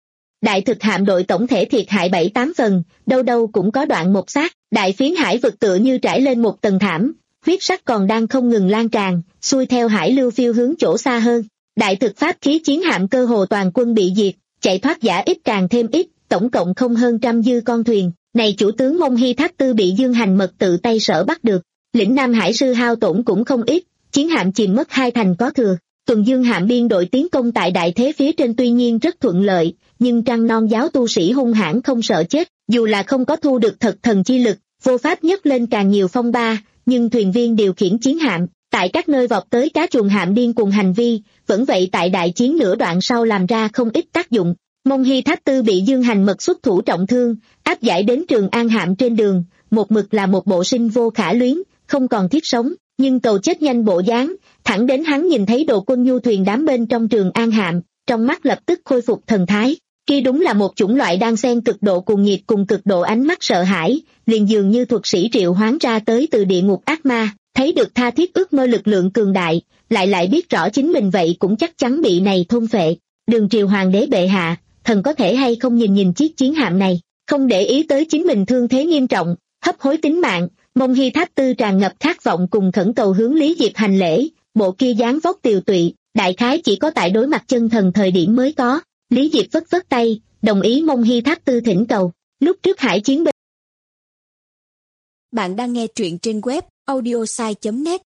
Đại thực hạm đội tổng thể thiệt hại bảy tám phần, đâu đâu cũng có đoạn một xác, đại phiến hải vực tựa như trải lên một tầng thảm, huyết sắc còn đang không ngừng lan tràn, xuôi theo hải lưu phiêu hướng chỗ xa hơn. Đại thực pháp khí chiến hạm cơ hồ toàn quân bị diệt, chạy thoát giả ít càng thêm ít, tổng cộng không hơn trăm dư con thuyền. Này chủ tướng Mông Hy Thác Tư bị Dương Hành Mật tự tay sở bắt được, lĩnh Nam hải sư hao tổn cũng không ít, chiến hạm chìm mất hai thành có thừa. Tuần Dương hạm biên đội tiến công tại đại thế phía trên tuy nhiên rất thuận lợi, nhưng trăng non giáo tu sĩ hung hãn không sợ chết, dù là không có thu được thật thần chi lực, vô pháp nhấc lên càng nhiều phong ba, nhưng thuyền viên điều khiển chiến hạm, tại các nơi vọt tới cá chuồn hạm điên cùng hành vi, vẫn vậy tại đại chiến nửa đoạn sau làm ra không ít tác dụng. Mông Hy Tháp Tư bị Dương Hành Mật xuất thủ trọng thương, áp giải đến Trường An Hạm trên đường, một mực là một bộ sinh vô khả luyến, không còn thiết sống, nhưng cầu chết nhanh bộ dáng, thẳng đến hắn nhìn thấy đồ quân nhu thuyền đám bên trong Trường An Hạm, trong mắt lập tức khôi phục thần thái. Kia đúng là một chủng loại đang xen cực độ cuồng nhiệt cùng cực độ ánh mắt sợ hãi, liền dường như thuật sĩ triệu hoán ra tới từ địa ngục ác ma, thấy được tha thiết ước mơ lực lượng cường đại, lại lại biết rõ chính mình vậy cũng chắc chắn bị này thôn phệ. Đường triều hoàng đế bệ hạ, thần có thể hay không nhìn nhìn chiếc chiến hạm này, không để ý tới chính mình thương thế nghiêm trọng, hấp hối tính mạng. Mông Hy Tháp Tư tràn ngập khát vọng cùng khẩn cầu hướng Lý Diệp hành lễ, bộ kia dáng vóc tiều tụy, đại khái chỉ có tại đối mặt chân thần thời điểm mới có. Lý Diệp vất vất tay, đồng ý Mông Hy Tháp Tư thỉnh cầu. Lúc trước hải chiến bên Bạn đang nghe truyện trên web audiosai chấm net.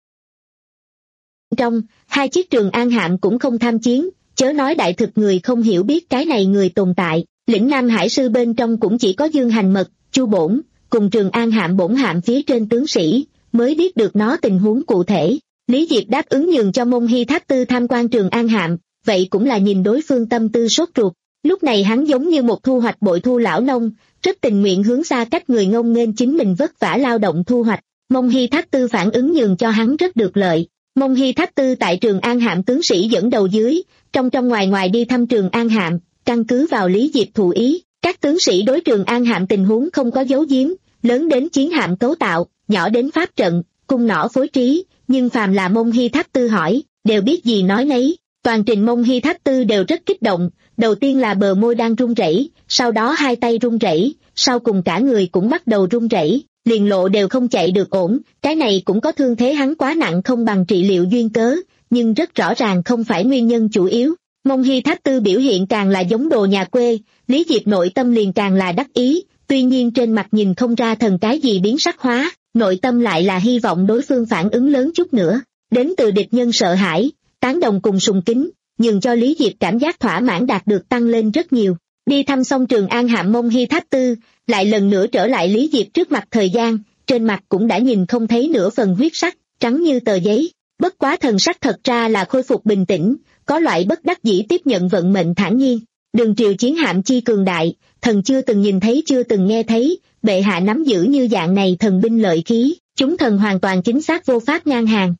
Trong, hai chiếc Trường An Hạm cũng không tham chiến, chớ nói đại thực người không hiểu biết cái này người tồn tại. Lĩnh Nam Hải Sư bên trong cũng chỉ có Dương Hành Mật, Chu Bổn, cùng Trường An Hạm bổn hạm phía trên tướng sĩ, mới biết được nó tình huống cụ thể. Lý Diệp đáp ứng nhường cho Mông Hy Tháp Tư tham quan Trường An Hạm, vậy cũng là nhìn đối phương tâm tư sốt ruột. Lúc này hắn giống như một thu hoạch bội thu lão nông, rất tình nguyện hướng xa cách người ngông nghênh chính mình vất vả lao động thu hoạch. Mông Hy Tháp Tư phản ứng nhường cho hắn rất được lợi. Mông Hy Tháp Tư tại Trường An Hạm tướng sĩ dẫn đầu dưới, trong trong ngoài ngoài đi thăm Trường An Hạm, căn cứ vào Lý Diệp thụ ý, các tướng sĩ đối Trường An Hạm tình huống không có giấu giếm, lớn đến chiến hạm cấu tạo, nhỏ đến pháp trận, cung nỏ phối trí, nhưng phàm là Mông Hy Tháp Tư hỏi, đều biết gì nói nấy. Toàn trình Mông Hy Tháp Tư đều rất kích động, đầu tiên là bờ môi đang run rẩy, sau đó hai tay run rẩy, sau cùng cả người cũng bắt đầu run rẩy, liền lộ đều không chạy được ổn. Cái này cũng có thương thế hắn quá nặng không bằng trị liệu duyên cớ, nhưng rất rõ ràng không phải nguyên nhân chủ yếu. Mông Hy Tháp Tư biểu hiện càng là giống đồ nhà quê, Lý Diệp nội tâm liền càng là đắc ý, tuy nhiên trên mặt nhìn không ra thần cái gì biến sắc hóa, nội tâm lại là hy vọng đối phương phản ứng lớn chút nữa, đến từ địch nhân sợ hãi, tán đồng cùng sùng kính, nhường cho Lý Diệp cảm giác thỏa mãn đạt được tăng lên rất nhiều. Đi thăm xong Trường An Hạm, Mông Hy Tháp Tư lại lần nữa trở lại Lý Diệp trước mặt, thời gian trên mặt cũng đã nhìn không thấy nửa phần huyết sắc, trắng như tờ giấy. Bất quá thần sắc thật ra là khôi phục bình tĩnh, có loại bất đắc dĩ tiếp nhận vận mệnh thản nhiên. Đường triều chiến hạm chi cường đại, thần chưa từng nhìn thấy chưa từng nghe thấy, bệ hạ nắm giữ như dạng này thần binh lợi khí, chúng thần hoàn toàn chính xác vô pháp ngang hàng.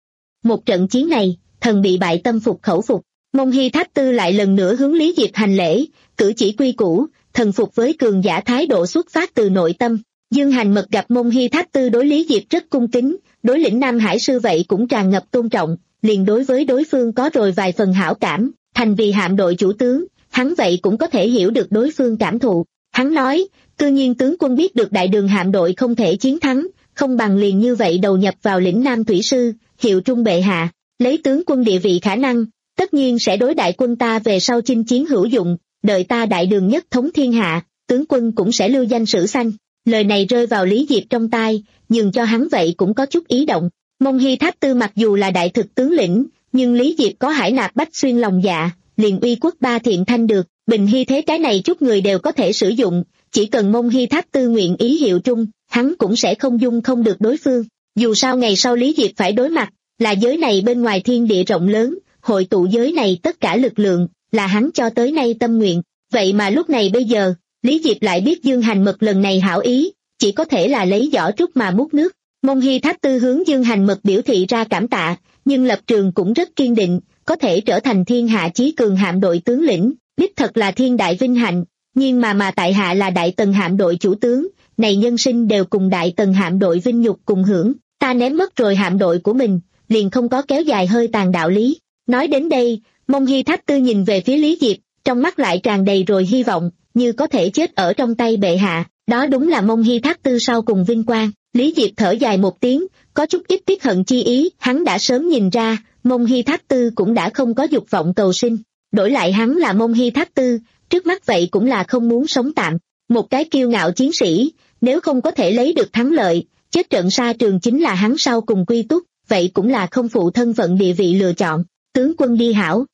Một trận chiến này, thần bị bại tâm phục khẩu phục. Mông Hy Tháp Tư lại lần nữa hướng Lý Diệp hành lễ, cử chỉ quy củ, thần phục với cường giả thái độ xuất phát từ nội tâm. Dương Hành Mật gặp Mông Hy Tháp Tư đối Lý Diệp rất cung kính, đối Lĩnh Nam Hải Sư vậy cũng tràn ngập tôn trọng, liền đối với đối phương có rồi vài phần hảo cảm. Thành vì hạm đội chủ tướng, hắn vậy cũng có thể hiểu được đối phương cảm thụ. Hắn nói, cư nhiên tướng quân biết được đại đường hạm đội không thể chiến thắng, không bằng liền như vậy đầu nhập vào Lĩnh Nam Thủy Sư, hiệu trung bệ hạ, lấy tướng quân địa vị khả năng, tất nhiên sẽ đối đại quân ta về sau chinh chiến hữu dụng, đợi ta đại đường nhất thống thiên hạ, tướng quân cũng sẽ lưu danh sử xanh. Lời này rơi vào Lý Diệp trong tai, nhường cho hắn vậy cũng có chút ý động. Mông Hy Tháp Tư mặc dù là đại thực tướng lĩnh, nhưng Lý Diệp có hải nạp bách xuyên lòng dạ, liền uy quốc ba thiện thanh được, bình hy thế cái này chút người đều có thể sử dụng, chỉ cần Mông Hy Tháp Tư nguyện ý hiệu trung, hắn cũng sẽ không dung không được đối phương. Dù sao ngày sau Lý Diệp phải đối mặt, là giới này bên ngoài thiên địa rộng lớn, hội tụ giới này tất cả lực lượng, là hắn cho tới nay tâm nguyện. Vậy mà lúc này bây giờ, Lý Diệp lại biết Dương Hành Mật lần này hảo ý, chỉ có thể là lấy giỏ trúc mà múc nước. Mông Hy Tháp Tư hướng Dương Hành Mật biểu thị ra cảm tạ, nhưng lập trường cũng rất kiên định, có thể trở thành thiên hạ chí cường hạm đội tướng lĩnh, đích thật là thiên đại vinh hạnh, nhưng mà mà tại hạ là đại tần hạm đội chủ tướng, này nhân sinh đều cùng đại tần hạm đội vinh nhục cùng hưởng, ta ném mất rồi hạm đội của mình, liền không có kéo dài hơi tàn đạo lý. Nói đến đây, Mông Hy Tháp Tư nhìn về phía Lý Diệp, trong mắt lại tràn đầy rồi hy vọng, như có thể chết ở trong tay bệ hạ, đó đúng là Mông Hy Tháp Tư sau cùng vinh quang. Lý Diệp thở dài một tiếng, có chút ít tiếc hận chi ý, hắn đã sớm nhìn ra, Mông Hy Tháp Tư cũng đã không có dục vọng cầu sinh, đổi lại hắn là Mông Hy Tháp Tư, trước mắt vậy cũng là không muốn sống tạm, một cái kiêu ngạo chiến sĩ, nếu không có thể lấy được thắng lợi, chết trận xa trường chính là hắn sau cùng quy túc, vậy cũng là không phụ thân phận địa vị lựa chọn, tướng quân đi hảo.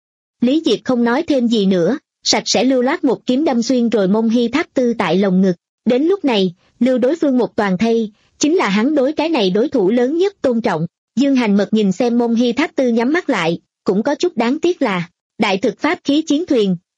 Lý Diệp không nói thêm gì nữa, sạch sẽ lưu loát một kiếm đâm xuyên rồi Mông Hy Tháp Tư tại lồng ngực, đến lúc này, lưu đối phương một toàn thây, chính là hắn đối cái này đối thủ lớn nhất tôn trọng. Dương Hành Mật nhìn xem Mông Hy Tháp Tư nhắm mắt lại, cũng có chút đáng tiếc là, đại thực pháp khí chiến thuyền,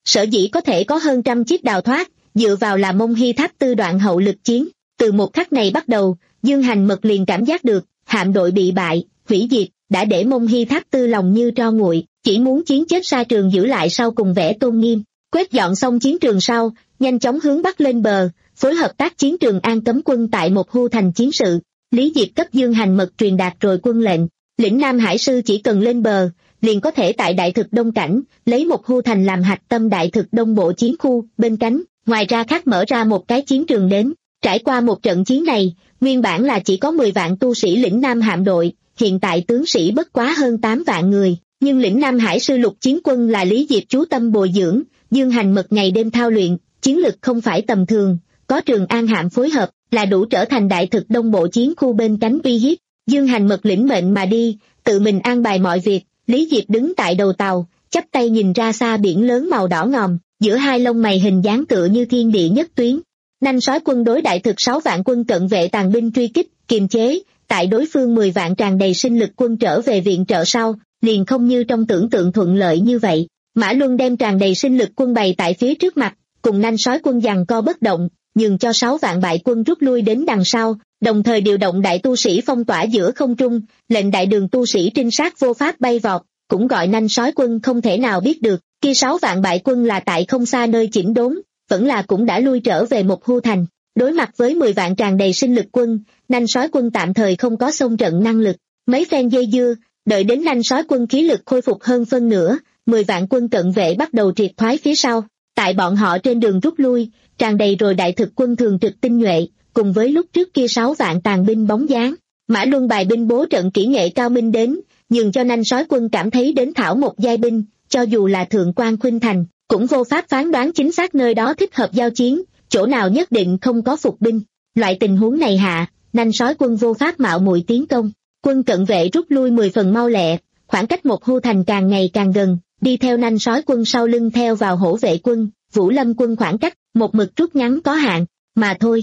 Sở dĩ có thể có hơn trăm chiếc đào thoát, dựa vào là Mông Hy Tháp Tư đoạn hậu lực chiến. Từ một khắc này bắt đầu, Dương Hành Mật liền cảm giác được, hạm đội bị bại, hủy diệt, đã để Mông Hy Tháp Tư lòng như tro nguội, chỉ muốn chiến chết xa trường giữ lại sau cùng vẻ tôn nghiêm. Quét dọn xong chiến trường sau, nhanh chóng hướng bắc lên bờ, phối hợp tác chiến Trường An cấm quân tại một hưu thành chiến sự. Lý Diệp cấp Dương Hành Mật truyền đạt rồi quân lệnh, lĩnh Nam Hải sư chỉ cần lên bờ, liền có thể tại Đại Thực Đông Cảnh, lấy một hưu thành làm hạch tâm Đại Thực Đông bộ chiến khu, bên cánh, ngoài ra khác mở ra một cái chiến trường đến. Trải qua một trận chiến này, nguyên bản là chỉ có mười vạn tu sĩ lĩnh Nam hạm đội, hiện tại tướng sĩ bất quá hơn tám vạn người, nhưng lĩnh Nam Hải sư lục chiến quân là Lý Diệp chú tâm bồi dưỡng, Dương Hành Mật ngày đêm thao luyện, chiến lực không phải tầm thường, có Trường An hạm phối hợp, là đủ trở thành Đại Thực Đông bộ chiến khu bên cánh uy hiếp. Dương Hành Mật lĩnh mệnh mà đi, tự mình an bài mọi việc, Lý Diệp đứng tại đầu tàu, chắp tay nhìn ra xa biển lớn màu đỏ ngòm, giữa hai lông mày hình dáng tựa như thiên địa nhất tuyến. Nanh sói quân đối Đại Thực sáu vạn quân cận vệ tàn binh truy kích, kiềm chế, tại đối phương mười vạn tràn đầy sinh lực quân trở về viện trợ sau, liền không như trong tưởng tượng thuận lợi như vậy. Mã Luân đem tràn đầy sinh lực quân bày tại phía trước mặt, cùng nanh sói quân giằng co bất động, nhường cho sáu vạn bại quân rút lui đến đằng sau, đồng thời điều động đại tu sĩ phong tỏa giữa không trung, lệnh đại đường tu sĩ trinh sát vô pháp bay vọt, cũng gọi nanh sói quân không thể nào biết được, kia sáu vạn bại quân là tại không xa nơi chỉnh đốn, vẫn là cũng đã lui trở về một hưu thành. Đối mặt với mười vạn tràn đầy sinh lực quân, nanh sói quân tạm thời không có xông trận năng lực, mấy phen dây dưa, đợi đến nanh sói quân khí lực khôi phục hơn phân nửa, mười vạn quân cận vệ bắt đầu triệt thoái phía sau, tại bọn họ trên đường rút lui, tràn đầy rồi Đại Thực quân thường trực tinh nhuệ, cùng với lúc trước kia sáu vạn tàn binh bóng dáng. Mã Luân bài binh bố trận kỹ nghệ cao minh đến, nhường cho nanh sói quân cảm thấy đến thảo một giai binh, cho dù là thượng quan khuynh thành, cũng vô pháp phán đoán chính xác nơi đó thích hợp giao chiến, chỗ nào nhất định không có phục binh. Loại tình huống này hạ, nanh sói quân vô pháp mạo muội tiến công, quân cận vệ rút lui mười phần mau lẹ, khoảng cách một hưu thành càng ngày càng gần, đi theo nanh sói quân sau lưng theo vào hổ vệ quân, Vũ Lâm quân khoảng cách, một mực rút ngắn có hạn, mà thôi.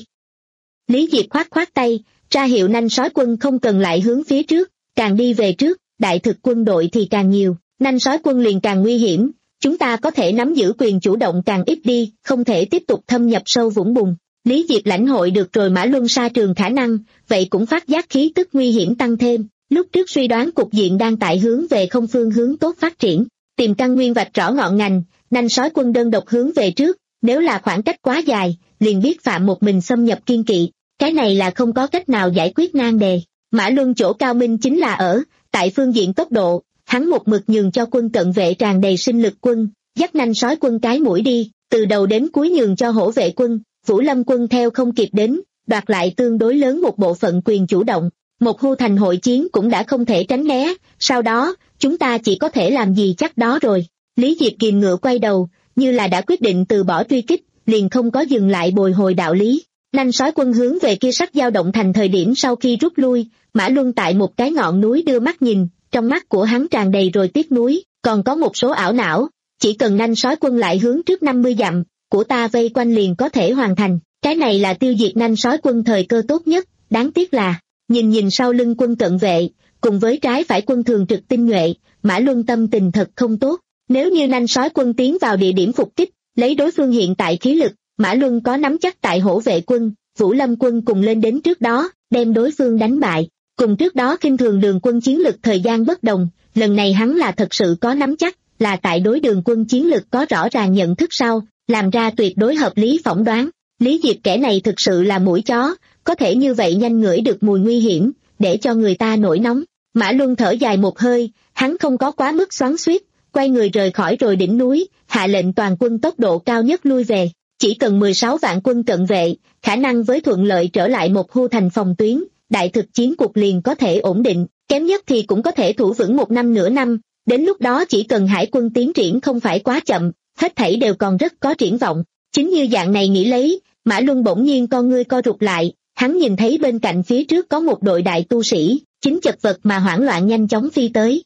Lý Diệp khoát khoát tay, ra hiệu nanh sói quân không cần lại hướng phía trước, càng đi về trước, Đại Thực quân đội thì càng nhiều, nanh sói quân liền càng nguy hiểm, chúng ta có thể nắm giữ quyền chủ động càng ít đi, không thể tiếp tục thâm nhập sâu vũng bùn. Lý Diệp lãnh hội được rồi Mã Luân sa trường khả năng, vậy cũng phát giác khí tức nguy hiểm tăng thêm, lúc trước suy đoán cục diện đang tại hướng về không phương hướng tốt phát triển, tìm căn nguyên vạch rõ ngọn ngành, nanh sói quân đơn độc hướng về trước, nếu là khoảng cách quá dài, liền biết phạm một mình xâm nhập kiên kỵ, cái này là không có cách nào giải quyết nan đề. Mã Luân chỗ cao minh chính là ở, tại phương diện tốc độ, hắn một mực nhường cho quân cận vệ tràn đầy sinh lực quân, dắt nanh sói quân cái mũi đi, từ đầu đến cuối nhường cho hổ vệ quân, Vũ Lâm quân theo không kịp đến, đoạt lại tương đối lớn một bộ phận quyền chủ động. Một hưu thành hội chiến cũng đã không thể tránh né, sau đó, chúng ta chỉ có thể làm gì chắc đó rồi. Lý Diệp kìm ngựa quay đầu, như là đã quyết định từ bỏ truy kích, liền không có dừng lại bồi hồi đạo lý. Nanh sói quân hướng về kia sắc dao động thành thời điểm sau khi rút lui, Mã Luân tại một cái ngọn núi đưa mắt nhìn, trong mắt của hắn tràn đầy rồi tiếc nuối, còn có một số ảo não, chỉ cần nanh sói quân lại hướng trước năm mươi dặm, của ta vây quanh liền có thể hoàn thành, cái này là tiêu diệt nanh sói quân thời cơ tốt nhất, đáng tiếc là, nhìn nhìn sau lưng quân cận vệ, cùng với trái phải quân thường trực tinh nhuệ, Mã Luân tâm tình thật không tốt, nếu như nanh sói quân tiến vào địa điểm phục kích, lấy đối phương hiện tại khí lực, Mã Luân có nắm chắc tại hổ vệ quân, Vũ Lâm quân cùng lên đến trước đó, đem đối phương đánh bại. Cùng trước đó khinh thường Đường quân chiến lực thời gian bất đồng, lần này hắn là thật sự có nắm chắc, là tại đối Đường quân chiến lực có rõ ràng nhận thức sau, làm ra tuyệt đối hợp lý phỏng đoán. Lý Diệp kẻ này thực sự là mũi chó, có thể như vậy nhanh ngửi được mùi nguy hiểm, để cho người ta nổi nóng. Mã Luân thở dài một hơi, hắn không có quá mức xoắn xuýt, quay người rời khỏi rồi đỉnh núi, hạ lệnh toàn quân tốc độ cao nhất lui về. Chỉ cần mười sáu vạn quân cận vệ, khả năng với thuận lợi trở lại một hưu thành phòng tuyến, Đại Thực chiến cuộc liền có thể ổn định, kém nhất thì cũng có thể thủ vững một năm nửa năm, đến lúc đó chỉ cần hải quân tiến triển không phải quá chậm, hết thảy đều còn rất có triển vọng. Chính như dạng này nghĩ lấy, Mã Luân bỗng nhiên con ngươi co rụt lại, hắn nhìn thấy bên cạnh phía trước có một đội đại tu sĩ, chính chật vật mà hoảng loạn nhanh chóng phi tới.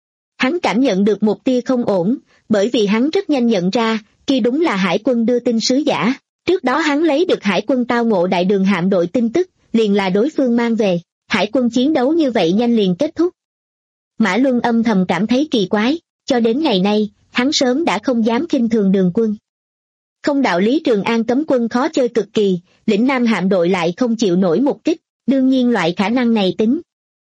Hắn cảm nhận được một tia không ổn, bởi vì hắn rất nhanh nhận ra, kia đúng là hải quân đưa tin sứ giả, trước đó hắn lấy được hải quân tao ngộ đại đường hạm đội tin tức, liền là đối phương mang về, hải quân chiến đấu như vậy nhanh liền kết thúc. Mã Luân âm thầm cảm thấy kỳ quái, cho đến ngày nay, hắn sớm đã không dám khinh thường Đường Quân. Không đạo lý Trường An cấm quân khó chơi cực kỳ, lĩnh Nam hạm đội lại không chịu nổi một kích, đương nhiên loại khả năng này tính.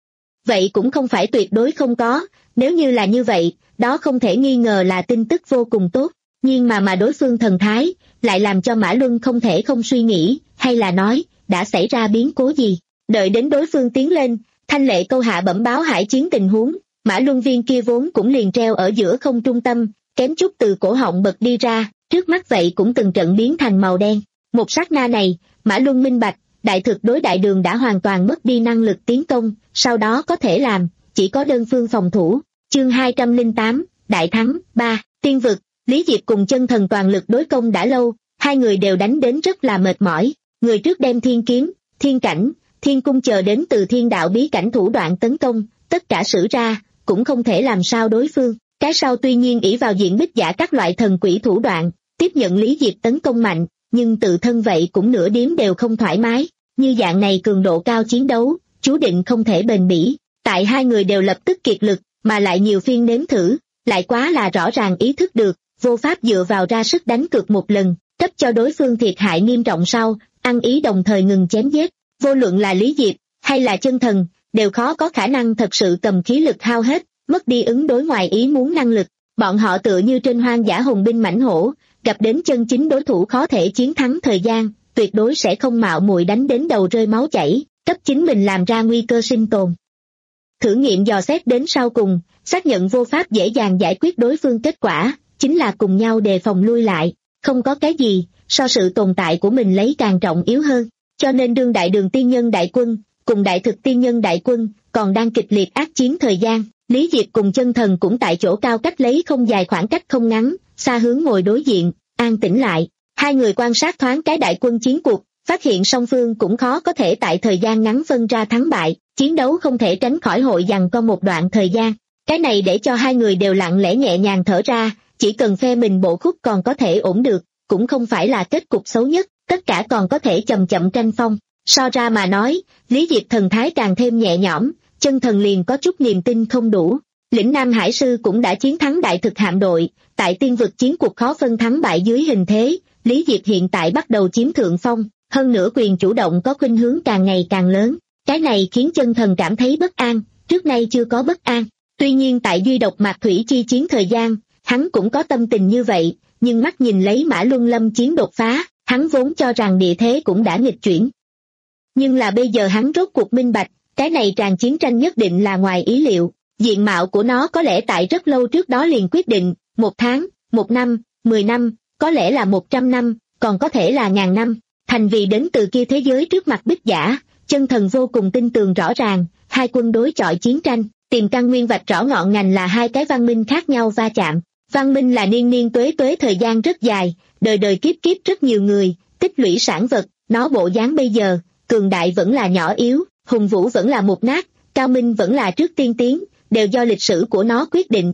Vậy cũng không phải tuyệt đối không có, nếu như là như vậy, đó không thể nghi ngờ là tin tức vô cùng tốt, nhưng mà mà đối phương thần thái, lại làm cho Mã Luân không thể không suy nghĩ, hay là nói, đã xảy ra biến cố gì. Đợi đến đối phương tiến lên, Thanh Lệ câu hạ bẩm báo hải chiến tình huống, Mã Luân viên kia vốn cũng liền treo ở giữa không trung tâm, kém chút từ cổ họng bật đi ra, trước mắt vậy cũng từng trận biến thành màu đen. Một sát na này, Mã Luân minh bạch, đại thực đối đại đường đã hoàn toàn mất đi năng lực tiến công, sau đó có thể làm, chỉ có đơn phương phòng thủ. Chương hai trăm lẻ tám, Đại thắng, ba, Tiên vực, Lý Diệp cùng Chân Thần toàn lực đối công đã lâu, hai người đều đánh đến rất là mệt mỏi, người trước đem thiên kiếm, thiên cảnh, thiên cung chờ đến từ thiên đạo bí cảnh thủ đoạn tấn công, tất cả sử ra, cũng không thể làm sao đối phương. Cái sau tuy nhiên ỷ vào diện bích giả các loại thần quỷ thủ đoạn, tiếp nhận Lý Diệp tấn công mạnh, nhưng tự thân vậy cũng nửa điếm đều không thoải mái, như dạng này cường độ cao chiến đấu, chú định không thể bền bỉ. Tại hai người đều lập tức kiệt lực, mà lại nhiều phiên nếm thử, lại quá là rõ ràng ý thức được, vô pháp dựa vào ra sức đánh cược một lần, cấp cho đối phương thiệt hại nghiêm trọng sau, ăn ý đồng thời ngừng chém giết. Vô luận là Lý Diệp, hay là Chân Thần, đều khó có khả năng thật sự cầm khí lực hao hết, mất đi ứng đối ngoài ý muốn năng lực. Bọn họ tựa như trên hoang dã hùng binh mãnh hổ, gặp đến chân chính đối thủ khó thể chiến thắng thời gian, tuyệt đối sẽ không mạo muội đánh đến đầu rơi máu chảy, cấp chính mình làm ra nguy cơ sinh tồn. Thử nghiệm dò xét đến sau cùng, xác nhận vô pháp dễ dàng giải quyết đối phương, kết quả chính là cùng nhau đề phòng lui lại, không có cái gì so sự tồn tại của mình lấy càng trọng yếu hơn. Cho nên đương đại đường tiên nhân đại quân cùng đại thực tiên nhân đại quân còn đang kịch liệt ác chiến thời gian, Lý Diệp cùng Chân Thần cũng tại chỗ cao cách lấy không dài khoảng cách không ngắn, xa hướng ngồi đối diện, an tĩnh lại. Hai người quan sát thoáng cái đại quân chiến cuộc, phát hiện song phương cũng khó có thể tại thời gian ngắn phân ra thắng bại, chiến đấu không thể tránh khỏi hội giằng co một đoạn thời gian. Cái này để cho hai người đều lặng lẽ nhẹ nhàng thở ra, chỉ cần phe mình bộ khúc còn có thể ổn được, cũng không phải là kết cục xấu nhất, tất cả còn có thể chậm chậm tranh phong. So ra mà nói, Lý Diệp thần thái càng thêm nhẹ nhõm, Chân Thần liền có chút niềm tin không đủ. Lĩnh Nam Hải Sư cũng đã chiến thắng đại thực hạm đội, tại tiên vực chiến cuộc khó phân thắng bại dưới hình thế, Lý Diệp hiện tại bắt đầu chiếm thượng phong, hơn nữa quyền chủ động có khuynh hướng càng ngày càng lớn. Cái này khiến Chân Thần cảm thấy bất an, trước nay chưa có bất an. Tuy nhiên tại duy độc Mạc Thủy chi chiến thời gian, hắn cũng có tâm tình như vậy, nhưng mắt nhìn lấy Mã Luân lâm chiến đột phá, hắn vốn cho rằng địa thế cũng đã nghịch chuyển. Nhưng là bây giờ hắn rốt cuộc minh bạch, cái này tràn chiến tranh nhất định là ngoài ý liệu, diện mạo của nó có lẽ tại rất lâu trước đó liền quyết định, một tháng, một năm, mười năm, có lẽ là một trăm năm, còn có thể là ngàn năm. Thành vì đến từ kia thế giới trước mặt bích giả, Chân Thần vô cùng tin tường rõ ràng, hai quân đối chọi chiến tranh, tìm căn nguyên vạch rõ ngọn ngành là hai cái văn minh khác nhau va chạm. Văn minh là niên niên tuế tuế thời gian rất dài, đời đời kiếp kiếp rất nhiều người, tích lũy sản vật, nó bộ dáng bây giờ, cường đại vẫn là nhỏ yếu, hùng vũ vẫn là một nát, cao minh vẫn là trước tiên tiến, đều do lịch sử của nó quyết định.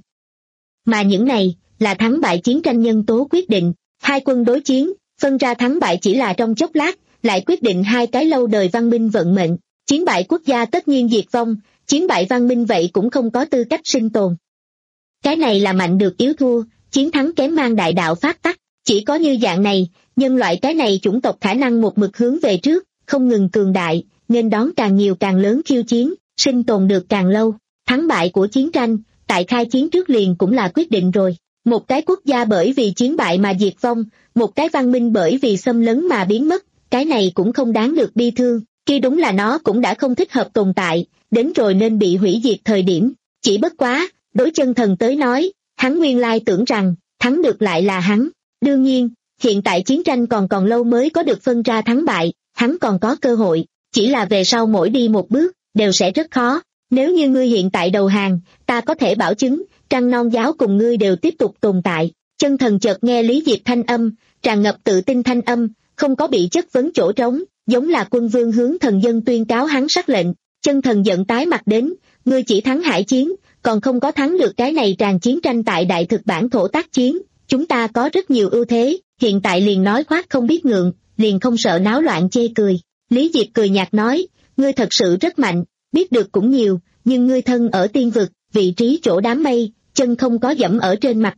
Mà những này, là thắng bại chiến tranh nhân tố quyết định, hai quân đối chiến, phân ra thắng bại chỉ là trong chốc lát, lại quyết định hai cái lâu đời văn minh vận mệnh, chiến bại quốc gia tất nhiên diệt vong, chiến bại văn minh vậy cũng không có tư cách sinh tồn. Cái này là mạnh được yếu thua, chiến thắng kém mang đại đạo pháp tắc, chỉ có như dạng này, nhân loại cái này chủng tộc khả năng một mực hướng về trước, không ngừng cường đại, nên đón càng nhiều càng lớn khiêu chiến, sinh tồn được càng lâu. Thắng bại của chiến tranh, tại khai chiến trước liền cũng là quyết định rồi. Một cái quốc gia bởi vì chiến bại mà diệt vong, một cái văn minh bởi vì xâm lấn mà biến mất, cái này cũng không đáng được bi thương, khi đúng là nó cũng đã không thích hợp tồn tại, đến rồi nên bị hủy diệt thời điểm. Chỉ bất quá, đối Chân Thần tới nói, hắn nguyên lai tưởng rằng, thắng được lại là hắn. Đương nhiên, hiện tại chiến tranh còn còn lâu mới có được phân ra thắng bại, hắn còn có cơ hội, chỉ là về sau mỗi đi một bước, đều sẽ rất khó. Nếu như ngươi hiện tại đầu hàng, ta có thể bảo chứng, Trăng Non giáo cùng ngươi đều tiếp tục tồn tại. Chân Thần chợt nghe Lý Diệp thanh âm, tràn ngập tự tin thanh âm, không có bị chất vấn chỗ trống, giống là quân vương hướng thần dân tuyên cáo hắn sắc lệnh. Chân Thần giận tái mặt đến, ngươi chỉ thắng hải chiến, còn không có thắng được cái này tràn chiến tranh tại đại thực bản thổ tác chiến, chúng ta có rất nhiều ưu thế, hiện tại liền nói khoác không biết ngượng, liền không sợ náo loạn chê cười. Lý Diệp cười nhạt nói, ngươi thật sự rất mạnh, biết được cũng nhiều, nhưng ngươi thân ở tiên vực, vị trí chỗ đám mây, chân không có dẫm ở trên mặt đất,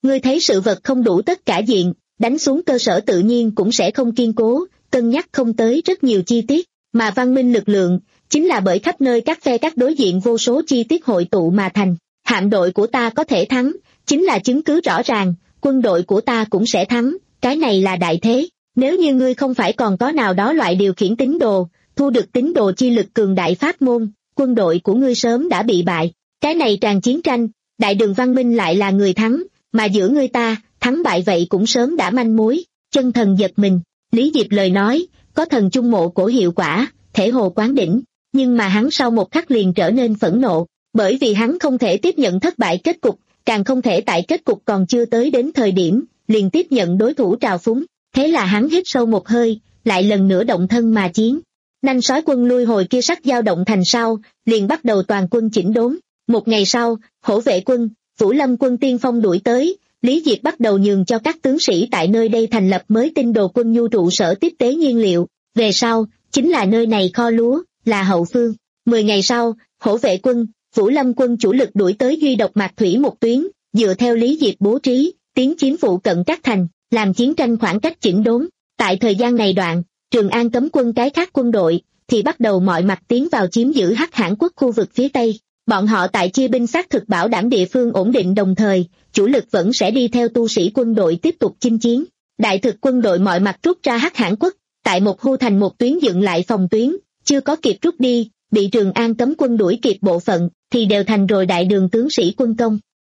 Ngươi thấy sự vật không đủ tất cả diện, đánh xuống cơ sở tự nhiên cũng sẽ không kiên cố, cân nhắc không tới rất nhiều chi tiết, mà văn minh lực lượng, chính là bởi khắp nơi các phe các đối diện vô số chi tiết hội tụ mà thành. Hạm đội của ta có thể thắng, chính là chứng cứ rõ ràng, quân đội của ta cũng sẽ thắng, cái này là đại thế. Nếu như ngươi không phải còn có nào đó loại điều khiển tín đồ, thu được tín đồ chi lực cường đại pháp môn, quân đội của ngươi sớm đã bị bại. Cái này tràn chiến tranh, đại đường văn minh lại là người thắng, mà giữa ngươi ta, thắng bại vậy cũng sớm đã manh mối. Chân thần giật mình, Lý Diệp lời nói, có thần chung mộ cổ hiệu quả, thể hồ quán đỉnh, nhưng mà hắn sau một khắc liền trở nên phẫn nộ, bởi vì hắn không thể tiếp nhận thất bại kết cục, càng không thể tại kết cục còn chưa tới đến thời điểm, liền tiếp nhận đối thủ trào phúng. Thế là hắn hít sâu một hơi, lại lần nữa động thân mà chiến. Nanh sói quân lui hồi kia sắc dao động thành sau, liền bắt đầu toàn quân chỉnh đốn. Một ngày sau, hổ vệ quân, Vũ Lâm quân tiên phong đuổi tới, Lý Diệp bắt đầu nhường cho các tướng sĩ tại nơi đây thành lập mới tinh đồ quân nhu trụ sở tiếp tế nhiên liệu. Về sau, chính là nơi này kho lúa, là hậu phương. Mười ngày sau, hổ vệ quân, Vũ Lâm quân chủ lực đuổi tới duy độc Mạc Thủy một tuyến, dựa theo Lý Diệp bố trí, tiến chiếm phụ cận các thành, làm chiến tranh khoảng cách chỉnh đốn. Tại thời gian này đoạn, Trường An cấm quân cái khác quân đội, thì bắt đầu mọi mặt tiến vào chiếm giữ Hắc Hãn quốc khu vực phía Tây. Bọn họ tại chia binh xác thực bảo đảm địa phương ổn định đồng thời, chủ lực vẫn sẽ đi theo tu sĩ quân đội tiếp tục chinh chiến. Đại thực quân đội mọi mặt rút ra Hắc Hãn quốc, tại một hưu thành một tuyến dựng lại phòng tuyến, chưa có kịp rút đi, bị Trường An cấm quân đuổi kịp bộ phận, thì đều thành rồi đại đường tướng sĩ quân công.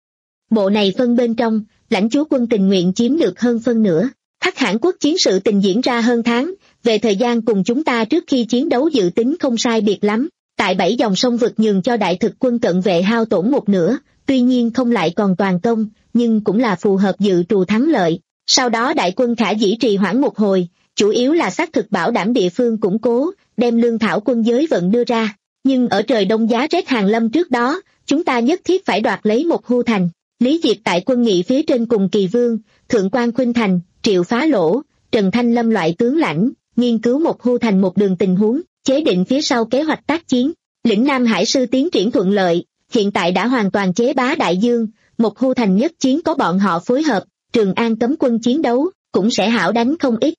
Bộ này phân bên trong, lãnh chúa quân tình nguyện chiếm được hơn phân nửa. Hắc Hãn quốc chiến sự tình diễn ra hơn tháng, về thời gian cùng chúng ta trước khi chiến đấu dự tính không sai biệt lắm. Tại bảy dòng sông vực nhường cho đại thực quân cận vệ hao tổn một nửa, tuy nhiên không lại còn toàn công, nhưng cũng là phù hợp dự trù thắng lợi. Sau đó đại quân khả dĩ trì hoãn một hồi, chủ yếu là xác thực bảo đảm địa phương củng cố, đem lương thảo quân giới vận đưa ra. Nhưng ở trời đông giá rét hàng lâm trước đó, chúng ta nhất thiết phải đoạt lấy một hưu thành. Lý Diệp tại quân nghị phía trên cùng Kỳ Vương, Thượng quan Khuynh Thành, Triệu Phá Lỗ, Trần Thanh Lâm loại tướng lãnh, nghiên cứu một hưu thành một đường tình huống, chế định phía sau kế hoạch tác chiến. Lĩnh Nam Hải sư tiến triển thuận lợi, hiện tại đã hoàn toàn chế bá đại dương, một hưu thành nhất chiến có bọn họ phối hợp, Trường An cấm quân chiến đấu, cũng sẽ hảo đánh không ít.